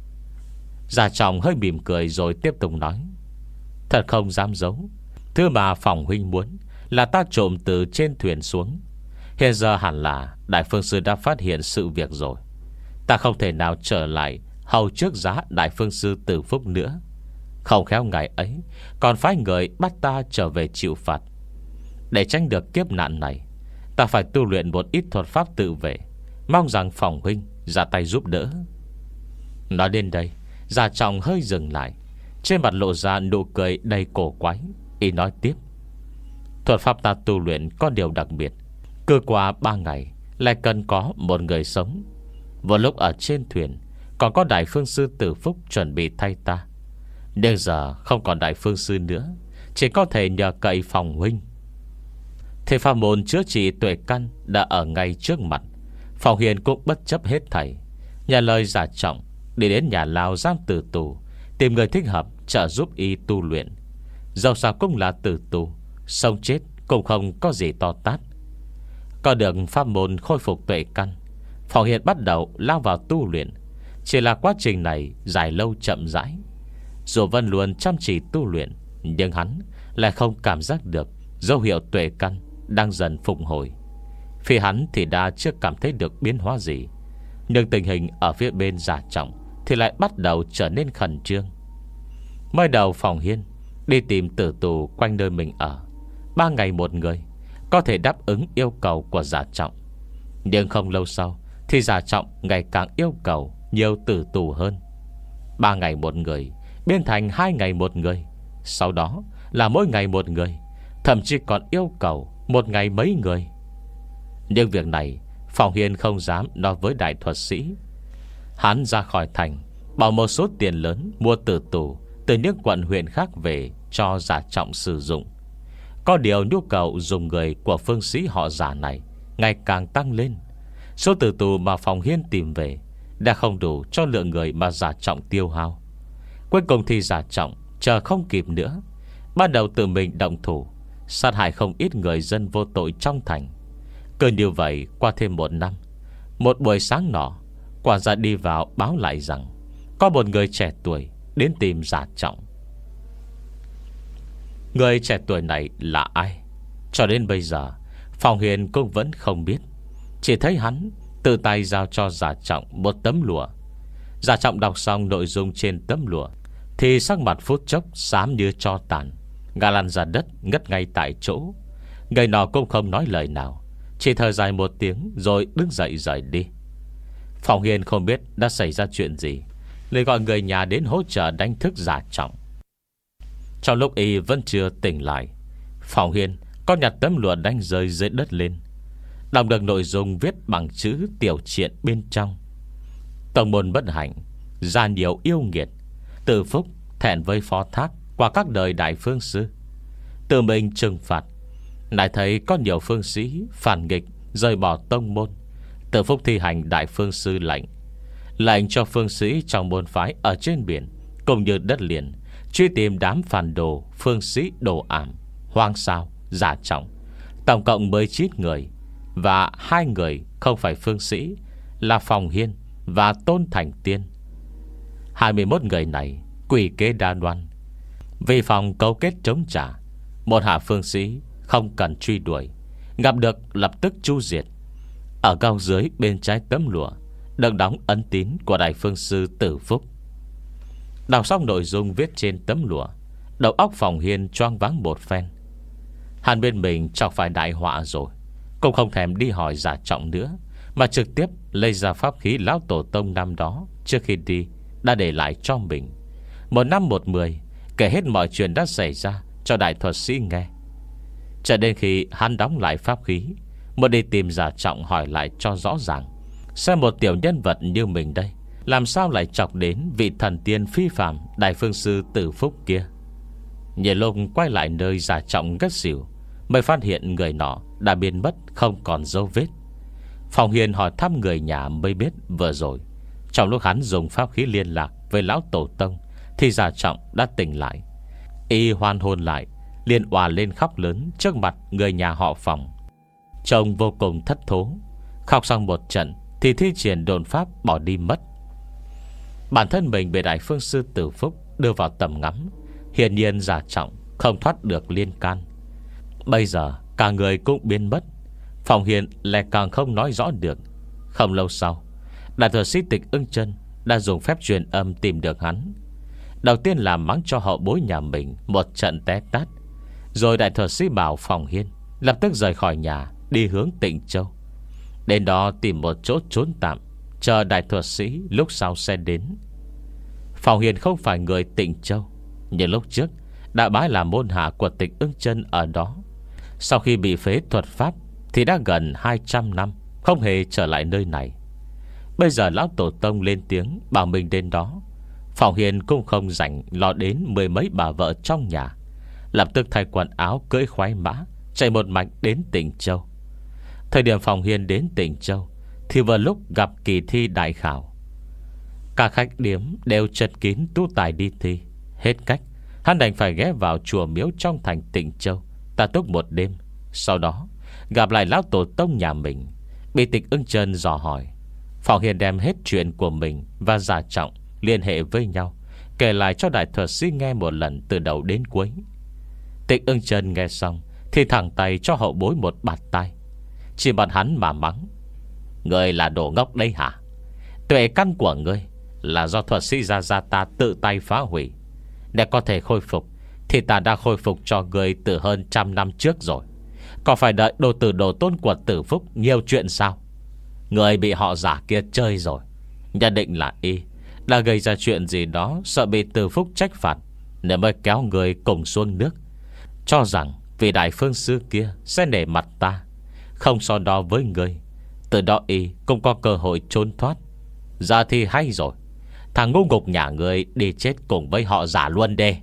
Giả Trọng hơi mỉm cười rồi tiếp tục nói: Thật không dám giấu, thứ mà Phòng huynh muốn là ta trộm từ trên thuyền xuống. Hiện giờ hẳn là đại phương sư đã phát hiện sự việc rồi. Ta không thể nào trở lại hầu trước giá đại phương sư Từ Phúc nữa. Không khéo ngày ấy còn phái người bắt ta trở về chịu phạt. Để tránh được kiếp nạn này, ta phải tu luyện một ít thuật pháp tự vệ, mong rằng Phòng huynh ra tay giúp đỡ. Nói đến đây, Giả Trọng hơi dừng lại, trên mặt lộ ra nụ cười đầy cổ quái. Y nói tiếp: Thuật pháp ta tu luyện có điều đặc biệt, cứ qua ba ngày lại cần có một người sống. Vừa lúc ở trên thuyền còn có đại phương sư Tử Phúc chuẩn bị thay ta, nhưng giờ không còn đại phương sư nữa, chỉ có thể nhờ cậy Phòng huynh. Thế pháp môn chữa trị tuệ căn đã ở ngay trước mặt. Phòng Hiền cũng bất chấp hết thảy, nhà lời Giả Trọng đi đến nhà lao giam tử tù, tìm người thích hợp trợ giúp y tu luyện. Dẫu sao cũng là tử tù, sống chết cũng không có gì to tát. Có được pháp môn khôi phục tuệ căn, Phòng Hiền bắt đầu lao vào tu luyện. Chỉ là quá trình này dài lâu chậm rãi. Dù vẫn luôn chăm chỉ tu luyện, nhưng hắn lại không cảm giác được dấu hiệu tuệ căn đang dần phục hồi. Phía hắn thì đã chưa cảm thấy được biến hóa gì, nhưng tình hình ở phía bên Giả Trọng thì lại bắt đầu trở nên khẩn trương. Mới đầu Phòng Hiên đi tìm tử tù quanh nơi mình ở, ba ngày một người, có thể đáp ứng yêu cầu của Giả Trọng. Nhưng không lâu sau thì Giả Trọng ngày càng yêu cầu nhiều tử tù hơn. Ba ngày một người biến thành hai ngày một người, sau đó là mỗi ngày một người, thậm chí còn yêu cầu một ngày mấy người. Nhưng việc này Phòng Hiên không dám nói với đại thuật sĩ. Hắn ra khỏi thành, bảo một số tiền lớn mua tử tù từ những quận huyện khác về cho Giả Trọng sử dụng. Có điều nhu cầu dùng người của phương sĩ họ Giả này ngày càng tăng lên. Số tử tù mà Phòng Hiên tìm về đã không đủ cho lượng người mà Giả Trọng tiêu hao. Cuối cùng thì Giả Trọng chờ không kịp nữa, bắt đầu tự mình động thủ, sát hại không ít người dân vô tội trong thành. Cứ như vậy qua thêm một năm, một buổi sáng nọ, quản gia đi vào báo lại rằng có một người trẻ tuổi đến tìm Giả Trọng. Người trẻ tuổi này là ai? Cho đến bây giờ Phòng Hiền cũng vẫn không biết. Chỉ thấy hắn tự tay giao cho Giả Trọng một tấm lụa. Giả Trọng đọc xong nội dung trên tấm lụa thì sắc mặt phút chốc xám như tro tàn, ngã lăn ra đất ngất ngay tại chỗ. Người nọ cũng không nói lời nào, chỉ thở dài một tiếng rồi đứng dậy rời đi. Phòng Hiền không biết đã xảy ra chuyện gì, liền gọi người nhà đến hỗ trợ đánh thức Giả Trọng. Trong lúc y vẫn chưa tỉnh lại, Phòng Hiền có nhặt tấm lụa đánh rơi dưới đất lên, đọc được nội dung viết bằng chữ tiểu triện bên trong: Tông môn bất hạnh, gia nhiều yêu nghiệt, Từ Phúc thẹn với phó thác qua các đời đại phương sư, tự mình trừng phạt. Lại thấy có nhiều phương sĩ phản nghịch, rời bỏ tông môn. Từ Phúc thi hành đại phương sư lệnh, lệnh cho phương sĩ trong môn phái ở trên biển cũng như đất liền truy tìm đám phản đồ phương sĩ đồ ảm, hoang sao, Giả Trọng. Tổng cộng mười chín người, và hai người không phải phương sĩ là Phòng Hiên và Tôn Thành Tiên. Hai mươi mốt người này quỷ kế đa đoan, vì phòng cấu kết chống trả. Một hạ phương sĩ không cần truy đuổi, gặp được lập tức chu diệt. Ở góc dưới bên trái tấm lụa được đóng ấn tín của đại phương sư Tử Phúc. Đọc xong nội dung viết trên tấm lụa, đầu óc Phòng Hiên choáng váng một phen. Hắn bên mình chọc phải đại họa rồi, cũng không thèm đi hỏi Giả Trọng nữa, mà trực tiếp lấy ra pháp khí lão tổ tông năm đó trước khi đi đã để lại cho mình. Một năm một mười kể hết mọi chuyện đã xảy ra cho đại thuật sĩ nghe. Cho đến khi hắn đóng lại pháp khí, muốn đi tìm Giả Trọng hỏi lại cho rõ ràng, xem một tiểu nhân vật như mình đây làm sao lại chọc đến vị thần tiên phi phàm Đại Phương Sư Tử Phúc kia. Nhìn lúc quay lại nơi Giả Trọng ngất xỉu, mới phát hiện người nọ đã biến mất không còn dấu vết. Phòng Hiền hỏi thăm người nhà mới biết vừa rồi, trong lúc hắn dùng pháp khí liên lạc với lão tổ tông, thì Giả Trọng đã tỉnh lại. Y hoan hồn lại, liền òa lên khóc lớn trước mặt người nhà họ Phòng. Trông vô cùng thất thố. Khóc xong một trận thì thi triển đồn pháp bỏ đi mất. Bản thân mình bị Đại Phương Sư Tử Phúc đưa vào tầm ngắm, hiển nhiên Giả Trọng không thoát được liên can. Bây giờ cả người cũng biến mất. Phòng Hiền lại càng không nói rõ được. Không lâu sau, Đại Thuật Sĩ Tịch Ưng Chân đã dùng phép truyền âm tìm được hắn. Đầu tiên là mắng cho hậu bối nhà mình một trận té tát, rồi Đại Thuật Sĩ bảo Phòng Hiên lập tức rời khỏi nhà, đi hướng Tịnh Châu. Đến đó tìm một chỗ trốn tạm, chờ Đại Thuật Sĩ lúc sau sẽ đến. Phòng Hiền không phải người Tịnh Châu, nhưng lúc trước đã bái là môn hạ của Tịch Ưng Chân ở đó. Sau khi bị phế thuật pháp thì đã gần hai trăm năm không hề trở lại nơi này. Bây giờ lão tổ tông lên tiếng bảo mình đến đó, Phòng Hiền cũng không rảnh lo đến mười mấy bà vợ trong nhà, lập tức thay quần áo cưỡi khoái mã, chạy một mạch đến Tịnh Châu. Thời điểm Phòng Hiền đến Tịnh Châu thì vừa lúc gặp kỳ thi đại khảo. Các khách điếm đều chật kín tu tài đi thi. Hết cách, hắn đành phải ghé vào chùa miếu trong thành Tịnh Châu ta túc một đêm. Sau đó gặp lại lão tổ tông nhà mình, bị Tịch Ưng Chân dò hỏi. Phòng Hiền đem hết chuyện của mình và Giả Trọng liên hệ với nhau, kể lại cho Đại Thuật Sĩ nghe một lần từ đầu đến cuối. Tịch Ưng Chân nghe xong thì thẳng tay cho hậu bối một bạt tai, chỉ bật hắn mà mắng: "Ngươi là đồ ngốc đây hả? Tuệ căn của ngươi là do thuật sĩ gia gia ta tự tay phá hủy. Để có thể khôi phục thì ta đã khôi phục cho ngươi từ hơn trăm năm trước rồi. Còn phải đợi đồ tử đồ tôn của Tử Phúc nhiều chuyện sao? Ngươi bị họ giả kia chơi rồi. Nhất định là y đã gây ra chuyện gì đó, sợ bị Tử Phúc trách phạt nên mới kéo người cùng xuống nước, cho rằng vị Đại Phương Sư kia sẽ nể mặt ta, không so đo với người. Từ đó y cũng có cơ hội trốn thoát. Giờ thì hay rồi, thằng ngu ngục nhà người đi chết cùng với họ giả luôn đê."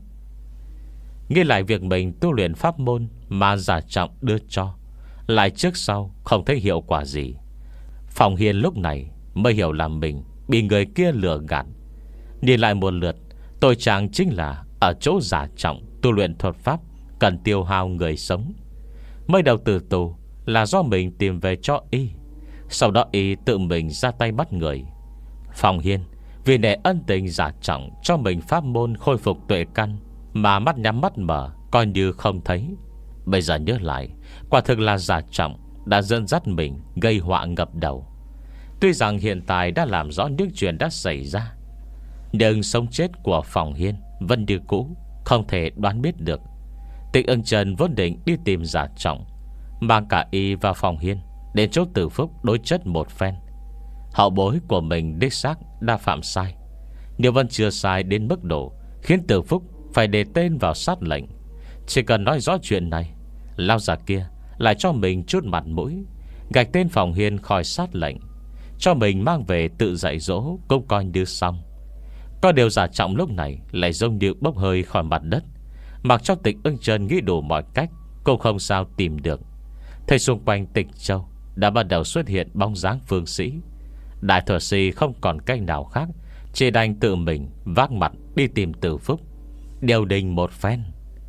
Nghĩ lại việc mình tu luyện pháp môn mà Giả Trọng đưa cho, lại trước sau không thấy hiệu quả gì. Phòng Hiền lúc này mới hiểu là mình bị người kia lừa gạt. Nhìn lại một lượt, tôi chàng chính là ở chỗ Giả Trọng tu luyện thuật pháp cần tiêu hao người sống. Mới đầu từ tù là do mình tìm về cho y, sau đó y tự mình ra tay bắt người. Phòng Hiên vì nể ân tình Giả Trọng cho mình pháp môn khôi phục tuệ căn mà mắt nhắm mắt mở coi như không thấy. Bây giờ nhớ lại, quả thực là Giả Trọng đã dẫn dắt mình gây họa ngập đầu. Tuy rằng hiện tại đã làm rõ những chuyện đã xảy ra, nhưng sống chết của Phòng Hiên vẫn như cũ, không thể đoán biết được. Tịch Ưng Chân vốn định đi tìm Giả Trọng, mang cả y và Phòng Hiên đến chỗ Tử Phúc đối chất một phen. Hậu bối của mình đích xác đã phạm sai, nhưng vẫn chưa sai đến mức độ khiến Tử Phúc phải đề tên vào sát lệnh. Chỉ cần nói rõ chuyện này, lão già kia lại cho mình chút mặt mũi, gạch tên Phòng Hiên khỏi sát lệnh, cho mình mang về tự dạy dỗ cũng coi như xong. Có điều Giả Trọng lúc này lại giống như bốc hơi khỏi mặt đất, mặc cho Tịch Ưng Chân nghĩ đủ mọi cách cũng không sao tìm được. Thấy xung quanh Tịch Châu đã bắt đầu xuất hiện bóng dáng phương sĩ. Đại Thuật Sĩ không còn cách nào khác, chỉ đành tự mình vác mặt đi tìm Tử Phúc, điều đình một phen.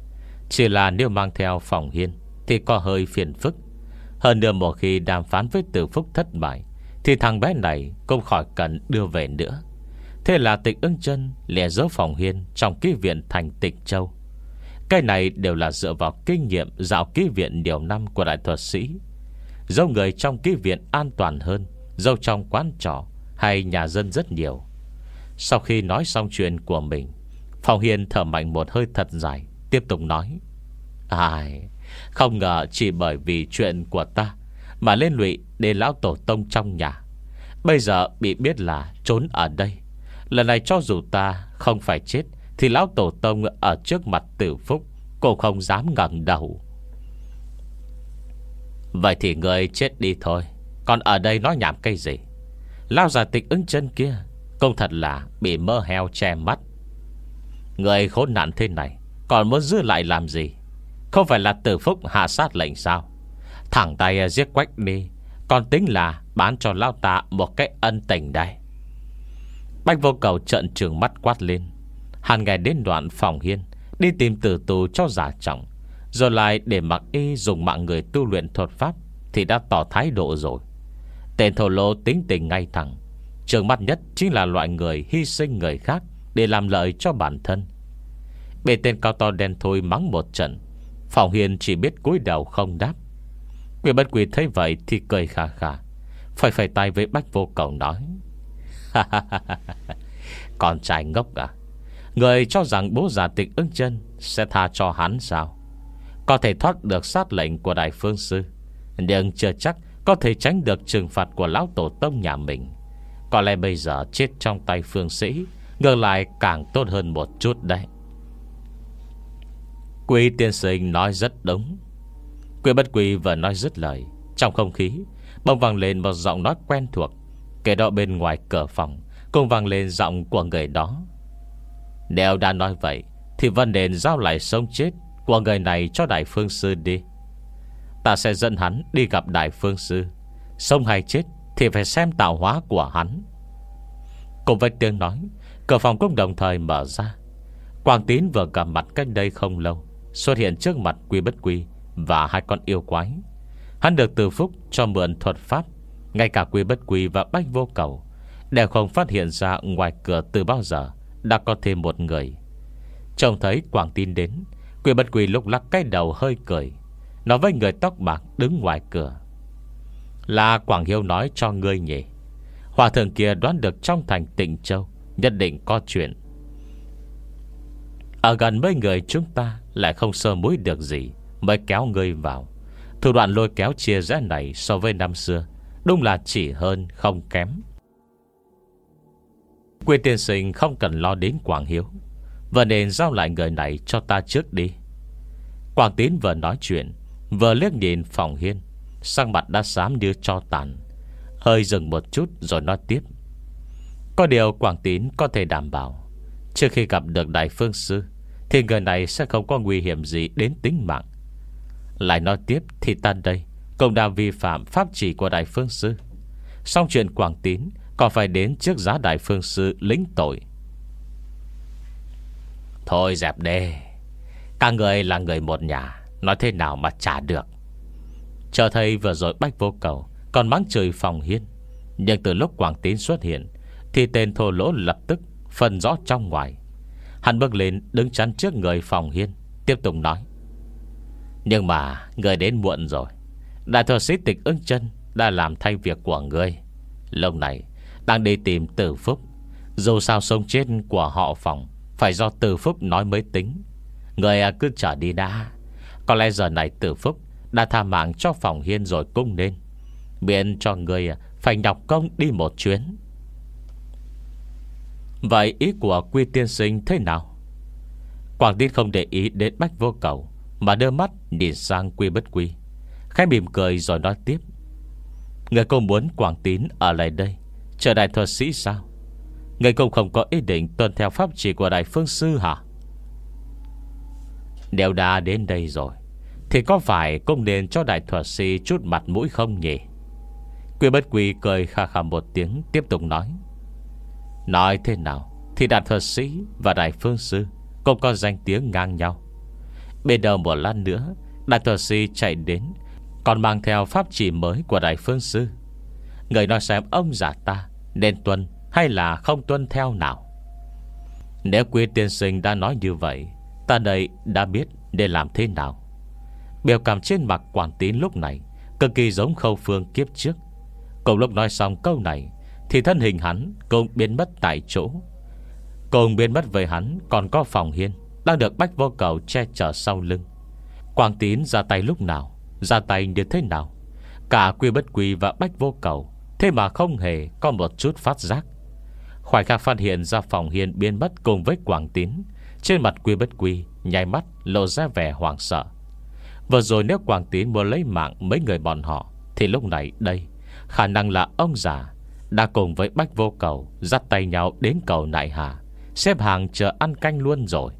Chỉ là nếu mang theo Phòng Hiên thì có hơi phiền phức. Hơn nữa một khi đàm phán với Tử Phúc thất bại thì thằng bé này cũng khỏi cần đưa về nữa. Thế là Tịch Ưng Chân lẻ giấu Phòng Hiên trong ký viện thành Tịch Châu. Cái này đều là dựa vào kinh nghiệm dạo ký viện nhiều năm của Đại Thuật Sĩ. Giấu người trong ký viện an toàn hơn giấu trong quán trọ hay nhà dân rất nhiều. Sau khi nói xong chuyện của mình, Phòng Hiên thở mạnh một hơi thật dài, tiếp tục nói: "Ai, không ngờ chỉ bởi vì chuyện của ta mà liên lụy đến lão tổ tông trong nhà. Bây giờ bị biết là trốn ở đây. Lần này cho dù ta không phải chết thì lão tổ tông ở trước mặt Tử Phúc cũng không dám ngẩng đầu." Vậy thì người chết đi thôi, còn ở đây nói nhảm cái gì? Lao già Tịch Ứng Chân kia cũng thật là bị mơ heo che mắt. Người khốn nạn thế này còn muốn giữ lại làm gì? Không phải là Từ Phúc hạ sát lệnh sao? Thẳng tay giết Quách đi, còn tính là bán cho lão ta một cái ân tình đây. Bách Vô Cầu trợn trừng mắt quát lên. Hắn nghe đến đoạn Phòng Hiên đi tìm tử tù cho giả trọng, rồi lại để mặc y dùng mạng người tu luyện thuật pháp, thì đã tỏ thái độ rồi. Tên thổ lỗ tính tình ngay thẳng, trừng mắt nhất chính là loại người hy sinh người khác để làm lợi cho bản thân. Bị tên cao to đen thui mắng một trận, Phòng Hiên chỉ biết cúi đầu không đáp. Quỷ Bất Quỷ thấy vậy thì cười khà khà, phẩy phẩy tay với Bách Vô Cầu nói: Con trai ngốc à, người cho rằng bố già Tịch Ứng Chân sẽ tha cho hắn sao? Có thể thoát được sát lệnh của Đại Phương Sư, nhưng chưa chắc có thể tránh được trừng phạt của lão tổ tông nhà mình. Có lẽ bây giờ chết trong tay phương sĩ ngược lại càng tốt hơn một chút đấy. Quý tiên sinh nói rất đúng. Quý Bất Quỷ vừa nói dứt lời, trong không khí bỗng vang lên một giọng nói quen thuộc. Kẻ đó bên ngoài cửa phòng cũng vang lên giọng của người đó: Nếu đã nói vậy thì vẫn nên giao lại sống chết của người này cho Đại Phương Sư đi. Ta sẽ dẫn hắn đi gặp Đại Phương Sư, sống hay chết thì phải xem tạo hóa của hắn. Cùng với tiếng nói, cửa phòng cũng đồng thời mở ra. Quang Tín vừa gặp mặt cách đây không lâu xuất hiện trước mặt Quý Bất Quỷ và hai con yêu quái. Hắn được Từ Phúc cho mượn thuật pháp. Ngay cả Quý Bất Quỷ và Bách Vô Cầu đều không phát hiện ra ngoài cửa từ bao giờ đã có thêm một người. Trông thấy Quang Tín đến, Quý Bất Quỷ lúc lắc cái đầu hơi cười, nói với người tóc bạc đứng ngoài cửa: Là Quảng Hiếu nói cho ngươi nhỉ? Hòa thượng kia đoán được trong thành Tịnh Châu nhất định có chuyện. Ở gần mấy người chúng ta lại không sơ mũi được gì, mới kéo ngươi vào. Thủ đoạn lôi kéo chia rẽ này so với năm xưa đúng là chỉ hơn không kém. Quý tiên sinh không cần lo đến Quảng Hiếu, và nên giao lại người này cho ta trước đi. Quảng Tín vừa nói chuyện vừa liếc nhìn Phòng Hiên, sang mặt đã xám như tro tàn, hơi dừng một chút rồi nói tiếp: Có điều Quảng Tín có thể đảm bảo, trước khi gặp được Đại Phương Sư thì người này sẽ không có nguy hiểm gì đến tính mạng. Lại nói tiếp thì ta đây cũng đã vi phạm pháp chỉ của Đại Phương Sư, xong chuyện Quảng Tín còn phải đến trước giá Đại Phương Sư lĩnh tội. Thôi dẹp đê, các người là người một nhà, nói thế nào mà trả được. Chờ thấy vừa rồi Bách Vô Cầu còn mắng chửi Phòng Hiên, nhưng từ lúc Quảng Tín xuất hiện thì tên thô lỗ lập tức phân rõ trong ngoài. Hắn bước lên đứng chắn trước người Phòng Hiên, tiếp tục nói: Nhưng mà người đến muộn rồi. Đại thuật sĩ Tịch Ứng Chân đã làm thay việc của người. Lúc này đang đi tìm Từ Phúc. Dù sao sống chết của họ Phòng phải do Từ Phúc nói mới tính. Người cứ chờ đi đã. Có lẽ giờ này Từ Phúc đã tha mạng cho Phòng Hiên rồi cũng nên, miễn cho người phải nhọc công đi một chuyến. Vậy ý của Quy tiên sinh thế nào? Quảng Tín không để ý đến Bách Vô Cầu, mà đưa mắt nhìn sang Quy Bất Quy, khẽ mỉm cười rồi nói tiếp: Người cũng muốn Quảng Tín ở lại đây chờ đại thuật sĩ sao? Người cũng không có ý định tuân theo pháp chỉ của Đại Phương Sư hả? Nếu đã đến đây rồi thì có phải cũng nên cho đại thuật sĩ chút mặt mũi không nhỉ? Quy Bất Quy cười khà khà một tiếng, tiếp tục nói: Nói thế nào thì đại thuật sĩ và Đại Phương Sư cũng có danh tiếng ngang nhau. Bên đầu một lát nữa đại thuật sĩ chạy đến còn mang theo pháp chỉ mới của Đại Phương Sư. Người nói xem ông giả ta nên tuân hay là không tuân theo nào? Nếu Quý tiên sinh đã nói như vậy, ta đây đã biết nên làm thế nào. Biểu cảm trên mặt Quảng Tín lúc này cực kỳ giống Khâu Phương kiếp trước. Cùng lúc nói xong câu này thì thân hình hắn cũng biến mất tại chỗ. Cùng biến mất với hắn còn có Phòng Hiên đang được Bách Vô Cầu che chở sau lưng. Quảng Tín ra tay lúc nào, ra tay như thế nào, cả Quy Bất Quy và Bách Vô Cầu thế mà không hề có một chút phát giác. Khoảnh khắc phát hiện ra Phòng Hiên biến mất cùng với Quảng Tín, trên mặt Quy Bất Quy nháy mắt lộ ra vẻ hoảng sợ. Vừa rồi nếu Quảng Tín muốn lấy mạng mấy người bọn họ, thì lúc này đây khả năng là ông già đã cùng với Bách Vô Cầu dắt tay nhau đến cầu Nại Hà, xếp hàng chờ ăn canh luôn rồi.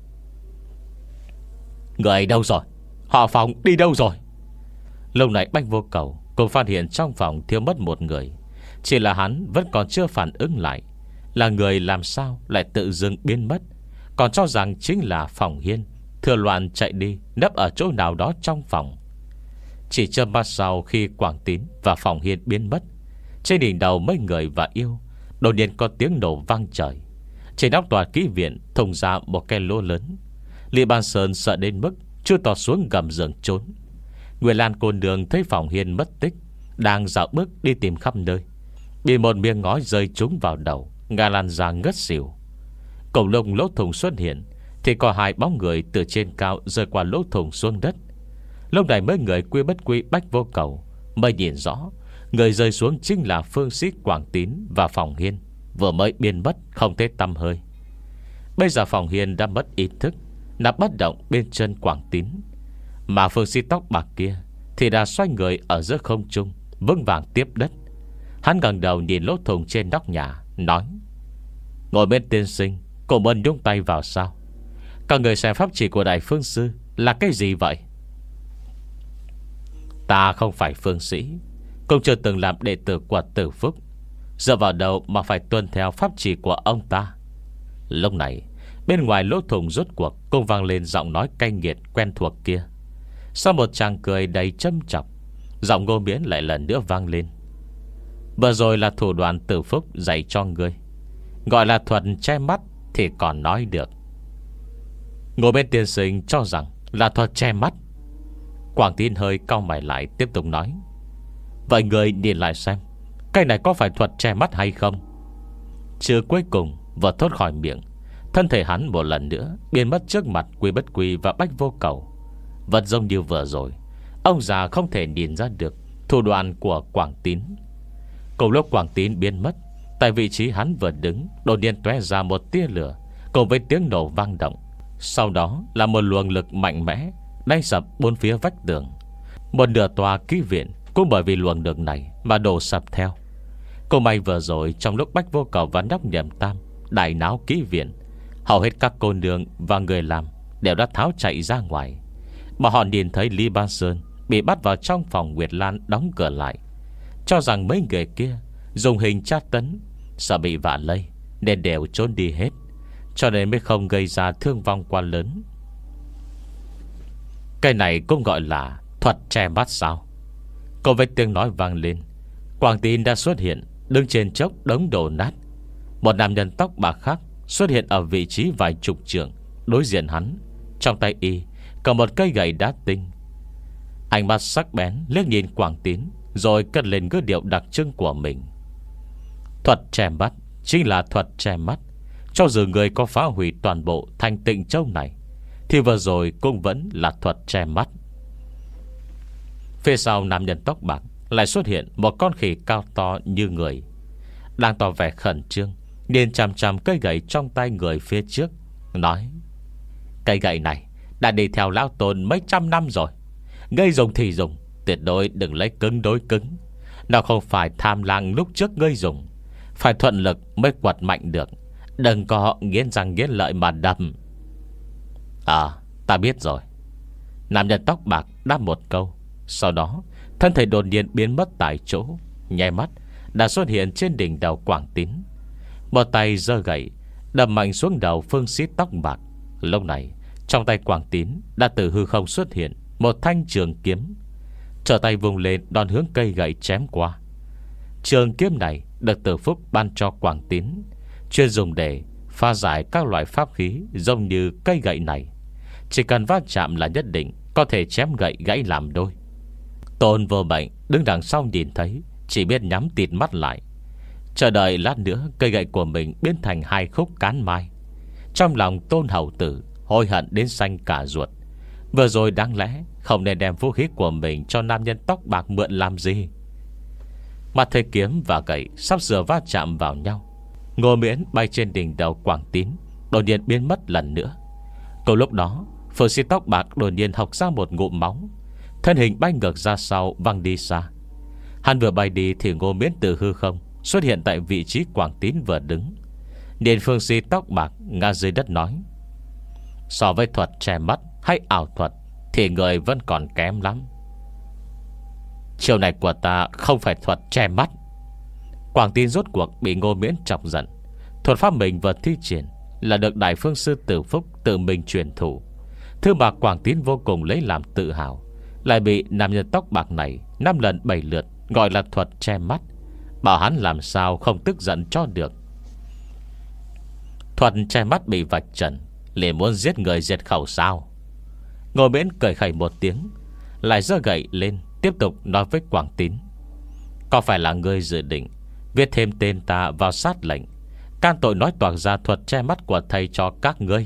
Người đâu rồi? Họ Phòng đi đâu rồi? Lúc này Bách Vô Cầu cũng phát hiện trong phòng thiếu mất một người. Chỉ là hắn vẫn còn chưa phản ứng lại là người làm sao lại tự dưng biến mất, còn cho rằng chính là Phòng Hiên thừa loạn chạy đi nấp ở chỗ nào đó trong phòng. Chỉ chớp mắt sau khi Quảng Tín và Phòng Hiên biến mất, trên đỉnh đầu mấy người và yêu đột nhiên có tiếng nổ vang trời. Trên nóc tòa ký viện thùng ra một cái lỗ lớn. Lý Ban Sơn sợ đến mức chui tọt xuống gầm giường trốn. Nguyệt Lan cô nương thấy Phòng Hiên mất tích, đang dạo bước đi tìm khắp nơi, bị một miếng ngói rơi trúng vào đầu, ngã lăn ra ngất xỉu. Cùng lúc lỗ thùng xuất hiện thì có hai bóng người từ trên cao rơi qua lỗ thùng xuống đất. Lúc này mấy người quy bất quy Bách Vô Cầu mới nhìn rõ người rơi xuống chính là Phương Sĩ, Quảng Tín và Phòng Hiên, vừa mới biến mất không thấy tăm hơi. Bây giờ Phòng Hiên đã mất ý thức, nằm bất động bên chân Quảng Tín, mà Phương Sĩ tóc bạc kia thì đã xoay người ở giữa không trung, vững vàng tiếp đất. Hắn ngẩng đầu nhìn lỗ thùng trên nóc nhà, nói: Ngồi bên tiên sinh, cô muốn nhúng tay vào sao? Các người xem pháp chỉ của Đại Phương Sư là cái gì vậy? Ta không phải phương sĩ, cũng chưa từng làm đệ tử của Tử Phúc, dựa vào đâu mà phải tuân theo pháp chỉ của ông ta? Lúc này bên ngoài lỗ thùng rốt cuộc cũng vang lên giọng nói cay nghiệt quen thuộc kia. Sau một tràng cười đầy châm chọc, giọng Ngô Miễn lại lần nữa vang lên: Vừa rồi là thủ đoạn Tử Phúc dạy cho ngươi, gọi là thuật che mắt thì còn nói được. Ngô Miễn tiên sinh cho rằng là thuật che mắt. Quảng Tín hơi cau mày lại, tiếp tục nói: Vậy người nhìn lại xem, cái này có phải thuật che mắt hay không? Chữ cuối cùng vừa thốt khỏi miệng, thân thể hắn một lần nữa biến mất trước mặt Quy Bất Quy và Bách Vô Cầu. Vật giống như vừa rồi, ông già không thể nhìn ra được thủ đoạn của Quảng Tín. Cùng lúc Quảng Tín biến mất, tại vị trí hắn vừa đứng đột nhiên tóe ra một tia lửa cùng với tiếng nổ vang động. Sau đó là một luồng lực mạnh mẽ đánh sập bốn phía vách tường. Một nửa tòa ký viện cũng bởi vì luồng lực này mà đổ sập theo. Cô may vừa rồi trong lúc Bách Vô Cầu và Nhóc Nhậm Tam đại náo ký viện, hầu hết các cô nương và người làm đều đã tháo chạy ra ngoài. Mà họ nhìn thấy Lý Ba Sơn bị bắt vào trong phòng Nguyệt Lan đóng cửa lại, cho rằng mấy người kia dùng hình tra tấn, sợ bị vạ lây nên đều trốn đi hết, cho nên mới không gây ra thương vong quá lớn. Cái này cũng gọi là thuật che mắt sao? Có với tiếng nói vang lên, Quảng Tín đã xuất hiện đứng trên chốc đống đổ nát. Một nam nhân tóc bạc khác xuất hiện ở vị trí vài chục trượng đối diện hắn. Trong tay y cầm một cây gậy đá tinh. Ánh mắt sắc bén liếc nhìn Quảng Tín, rồi cất lên ngữ điệu đặc trưng của mình: Thuật che mắt chính là thuật che mắt. Cho dù người có phá hủy toàn bộ Thành Tịnh Châu này, thì vừa rồi cũng vẫn là thuật che mắt. Phía sau nam nhân tóc bạc lại xuất hiện một con khỉ cao to như người, đang tỏ vẻ khẩn trương, nhìn chằm chằm cây gậy trong tay người phía trước, nói: Cây gậy này đã đi theo lão Tôn mấy trăm năm rồi, ngươi dùng thì dùng, tuyệt đối đừng lấy cứng đối cứng. Nó không phải tham lang lúc trước ngươi dùng, phải thuận lực mới quật mạnh được. Đừng có nghiến răng nghiến lợi mà đâm. À, ta biết rồi. Nam nhân tóc bạc đáp một câu, sau đó thân thể đột nhiên biến mất tại chỗ, nháy mắt đã xuất hiện trên đỉnh đầu Quảng Tín. Một tay giơ gậy đâm mạnh xuống đầu phương sĩ tóc bạc. Lúc này trong tay Quảng Tín đã từ hư không xuất hiện một thanh trường kiếm, trở tay vùng lên đòn hướng cây gậy chém qua. Trường kiếm này được Tử Phúc ban cho Quảng Tín, chuyên dùng để pha giải các loại pháp khí giống như cây gậy này. Chỉ cần va chạm là nhất định có thể chém gậy gãy làm đôi. Tôn Vô Bệnh đứng đằng sau nhìn thấy, chỉ biết nhắm tịt mắt lại, chờ đợi lát nữa cây gậy của mình biến thành hai khúc cán mai. Trong lòng Tôn Hầu Tử hối hận đến xanh cả ruột. Vừa rồi đáng lẽ không nên đem vũ khí của mình cho nam nhân tóc bạc mượn làm gì. Mà thấy kiếm và gậy sắp sửa va chạm vào nhau, Ngô Miễn bay trên đỉnh đầu Quảng Tín đột nhiên biến mất lần nữa. Cùng lúc đó, phương sĩ tóc bạc đột nhiên hộc ra một ngụm máu, thân hình bay ngược ra sau, văng đi xa. Hắn vừa bay đi thì Ngô Miễn từ hư không xuất hiện tại vị trí Quảng Tín vừa đứng. Điền Phương Si tóc bạc ngã dưới đất nói: so với thuật che mắt hay ảo thuật thì người vẫn còn kém lắm. Chiều này của ta không phải thuật che mắt. Quảng Tín rốt cuộc bị Ngô Miễn chọc giận. Thuật pháp mình vừa thi triển là được Đại Phương Sư Tử Phúc tự mình truyền thủ, thứ mà Quảng Tín vô cùng lấy làm tự hào, lại bị nam nhân tóc bạc này năm lần bảy lượt gọi là thuật che mắt. Bảo hắn làm sao không tức giận cho được. Thuật che mắt bị vạch trần, liền muốn giết người diệt khẩu sao? Ngô Miễn cười khẩy một tiếng, lại giơ gậy lên, tiếp tục nói với Quảng Tín: có phải là ngươi dự định viết thêm tên ta vào sát lệnh, can tội nói toạc ra thuật che mắt của thầy cho các ngươi?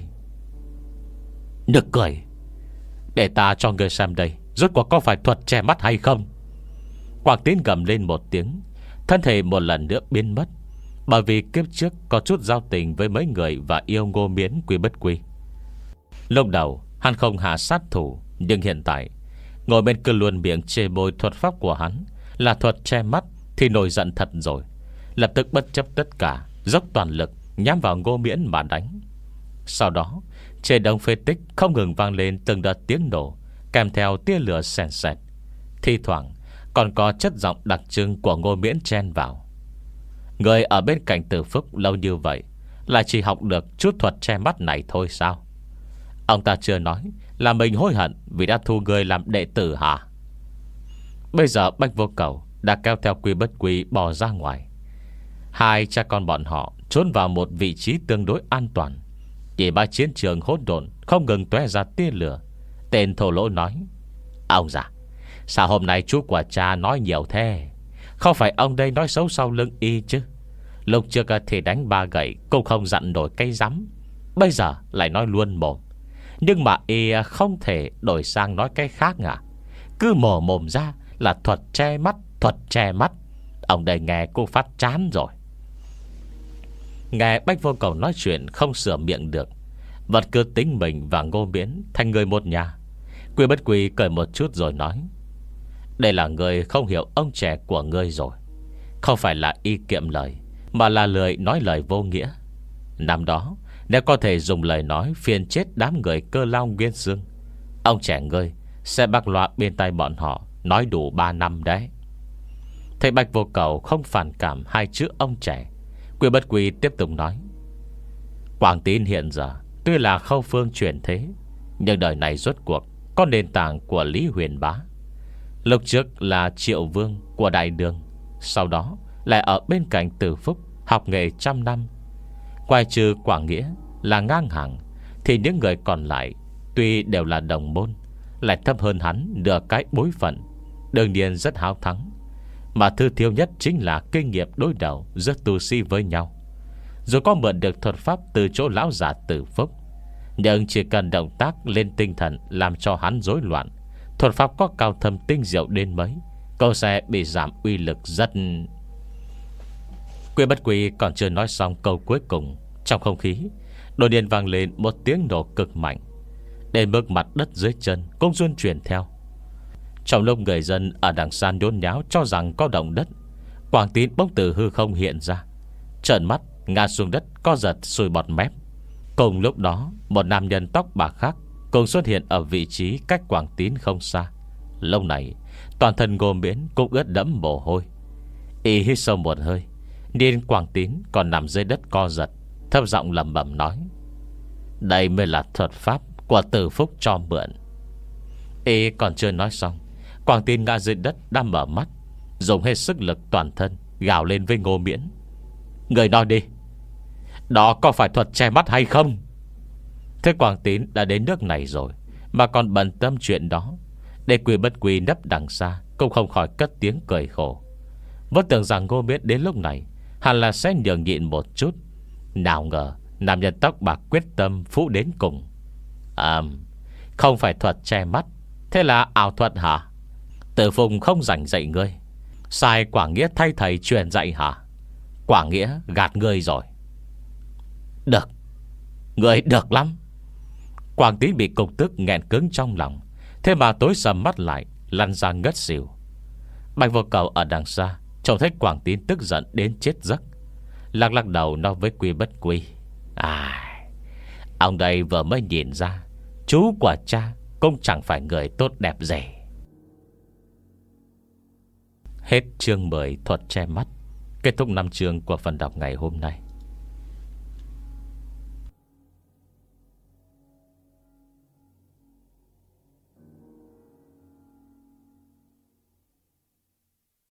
Nực cười. Để ta cho ngươi xem đây, rốt cuộc có phải thuật che mắt hay không? Quảng Tín gầm lên một tiếng, thân thể một lần nữa biến mất. Bởi vì kiếp trước có chút giao tình với mấy người và yêu Ngô Miễn quy bất quy. Lúc đầu hắn không hạ sát thủ, nhưng hiện tại ngồi bên cứ luôn miệng chê bôi thuật pháp của hắn là thuật che mắt thì nổi giận thật rồi. Lập tức bất chấp tất cả, dốc toàn lực nhắm vào Ngô Miễn mà đánh. Sau đó trên đông phế tích không ngừng vang lên từng đợt tiếng nổ, kèm theo tia lửa sèn sẹt. Thi thoảng còn có chất giọng đặc trưng của Ngô Miễn chen vào. Người ở bên cạnh Tử Phúc lâu như vậy lại chỉ học được chút thuật che mắt này thôi sao? Ông ta chưa nói là mình hối hận vì đã thu người làm đệ tử hả? Bây giờ Bách Vô Cầu đã kéo theo Quy Bất Quy bỏ ra ngoài. Hai cha con bọn họ trốn vào một vị trí tương đối an toàn. Chỉ ba chiến trường hỗn độn không ngừng tóe ra tia lửa. Tên thổ lỗ nói: ông già, sao hôm nay chú của cha nói nhiều thế? Không phải ông đây nói xấu sau lưng y chứ? Lúc trước thì đánh ba gậy cũng không dặn nổi cây rắm, bây giờ lại nói luôn mồm. Nhưng mà y không thể đổi sang nói cái khác à? Cứ mồm mồm ra là thuật che mắt, thuật che mắt. Ông đây nghe cô phát chán rồi. Nghe Bách Vô Cầu nói chuyện không sửa miệng được, vật cứ tính mình và Ngô Miễn thành người một nhà. Quy Bất Quy cười một chút rồi nói: đây là người không hiểu ông trẻ của ngươi rồi. Không phải là y kiệm lời, mà là lười nói lời vô nghĩa. Năm đó nếu có thể dùng lời nói phiền chết đám người Cơ Lao Nguyên Dương, ông trẻ ngươi sẽ bác loa bên tay bọn họ nói đủ ba năm đấy. Thấy Bạch Vô Cầu không phản cảm hai chữ ông trẻ, Quy Bất Quy tiếp tục nói: Quảng Tín hiện giờ tuy là khâu phương chuyển thế, nhưng đời này rốt cuộc có nền tảng của Lý Huyền Bá. Lúc trước là Triệu Vương của Đại Đường, sau đó lại ở bên cạnh Tử Phúc học nghề trăm năm. Ngoài trừ Quảng Nghĩa là ngang hàng, thì những người còn lại tuy đều là đồng môn, lại thấp hơn hắn nửa cái bối phận, đương nhiên rất háo thắng. Mà thứ thiếu nhất chính là kinh nghiệm đối đầu giữa tu sĩ với nhau. Dù có mượn được thuật pháp từ chỗ lão già Tử Phúc, nhưng chỉ cần động tác lên tinh thần làm cho hắn rối loạn, thuật pháp có cao thâm tinh diệu đến mấy, cô sẽ bị giảm uy lực rất. Quy Bất Quy còn chưa nói xong câu cuối cùng, trong không khí đột nhiên vang lên một tiếng nổ cực mạnh, đến mức mặt đất dưới chân cũng run chuyển theo. Trong lúc người dân ở đằng xa nhốn nháo cho rằng có động đất, Quảng Tín bỗng từ hư không hiện ra, trợn mắt ngã xuống đất co giật sùi bọt mép. Cùng lúc đó, một nam nhân tóc bạc khác cùng xuất hiện ở vị trí cách Quảng Tín không xa. Lúc này toàn thân Ngô Miễn cũng ướt đẫm mồ hôi. Y hít sâu một hơi, nên Quảng Tín còn nằm dưới đất co giật, thấp giọng lẩm bẩm nói: đây mới là thuật pháp của Tử Phúc cho mượn. Y còn chưa nói xong, Quảng Tín ngã dưới đất đang mở mắt, dùng hết sức lực toàn thân gào lên với Ngô Miễn: người nói đi, đó có phải thuật che mắt hay không? Thế Quảng Tín đã đến nước này rồi mà còn bận tâm chuyện đó, để Quy Bất Quy nấp đằng xa cũng không khỏi cất tiếng cười khổ. Vẫn tưởng rằng Ngô Miễn đến lúc này hẳn là sẽ nhường nhịn một chút, nào ngờ nam nhân tóc bạc quyết tâm phũ đến cùng. À, không phải thuật che mắt, thế là ảo thuật hả? Tử Phùng không rảnh dạy ngươi, sai Quảng Nghĩa thay thầy truyền dạy hả? Quảng Nghĩa gạt ngươi rồi. Được, ngươi được lắm. Quảng Tín bị cục tức nghẹn cứng trong lòng, thế mà tối sầm mắt lại, lăn ra ngất xỉu. Bạch Vô Cầu ở đằng xa trông thấy Quảng Tín tức giận đến chết giấc, lắc lắc đầu nói với Quy Bất Quy: À, ông đây vừa mới nhìn ra chú của cha cũng chẳng phải người tốt đẹp gì. Hết chương mười Thuật che mắt. Kết thúc năm chương của phần đọc ngày hôm nay.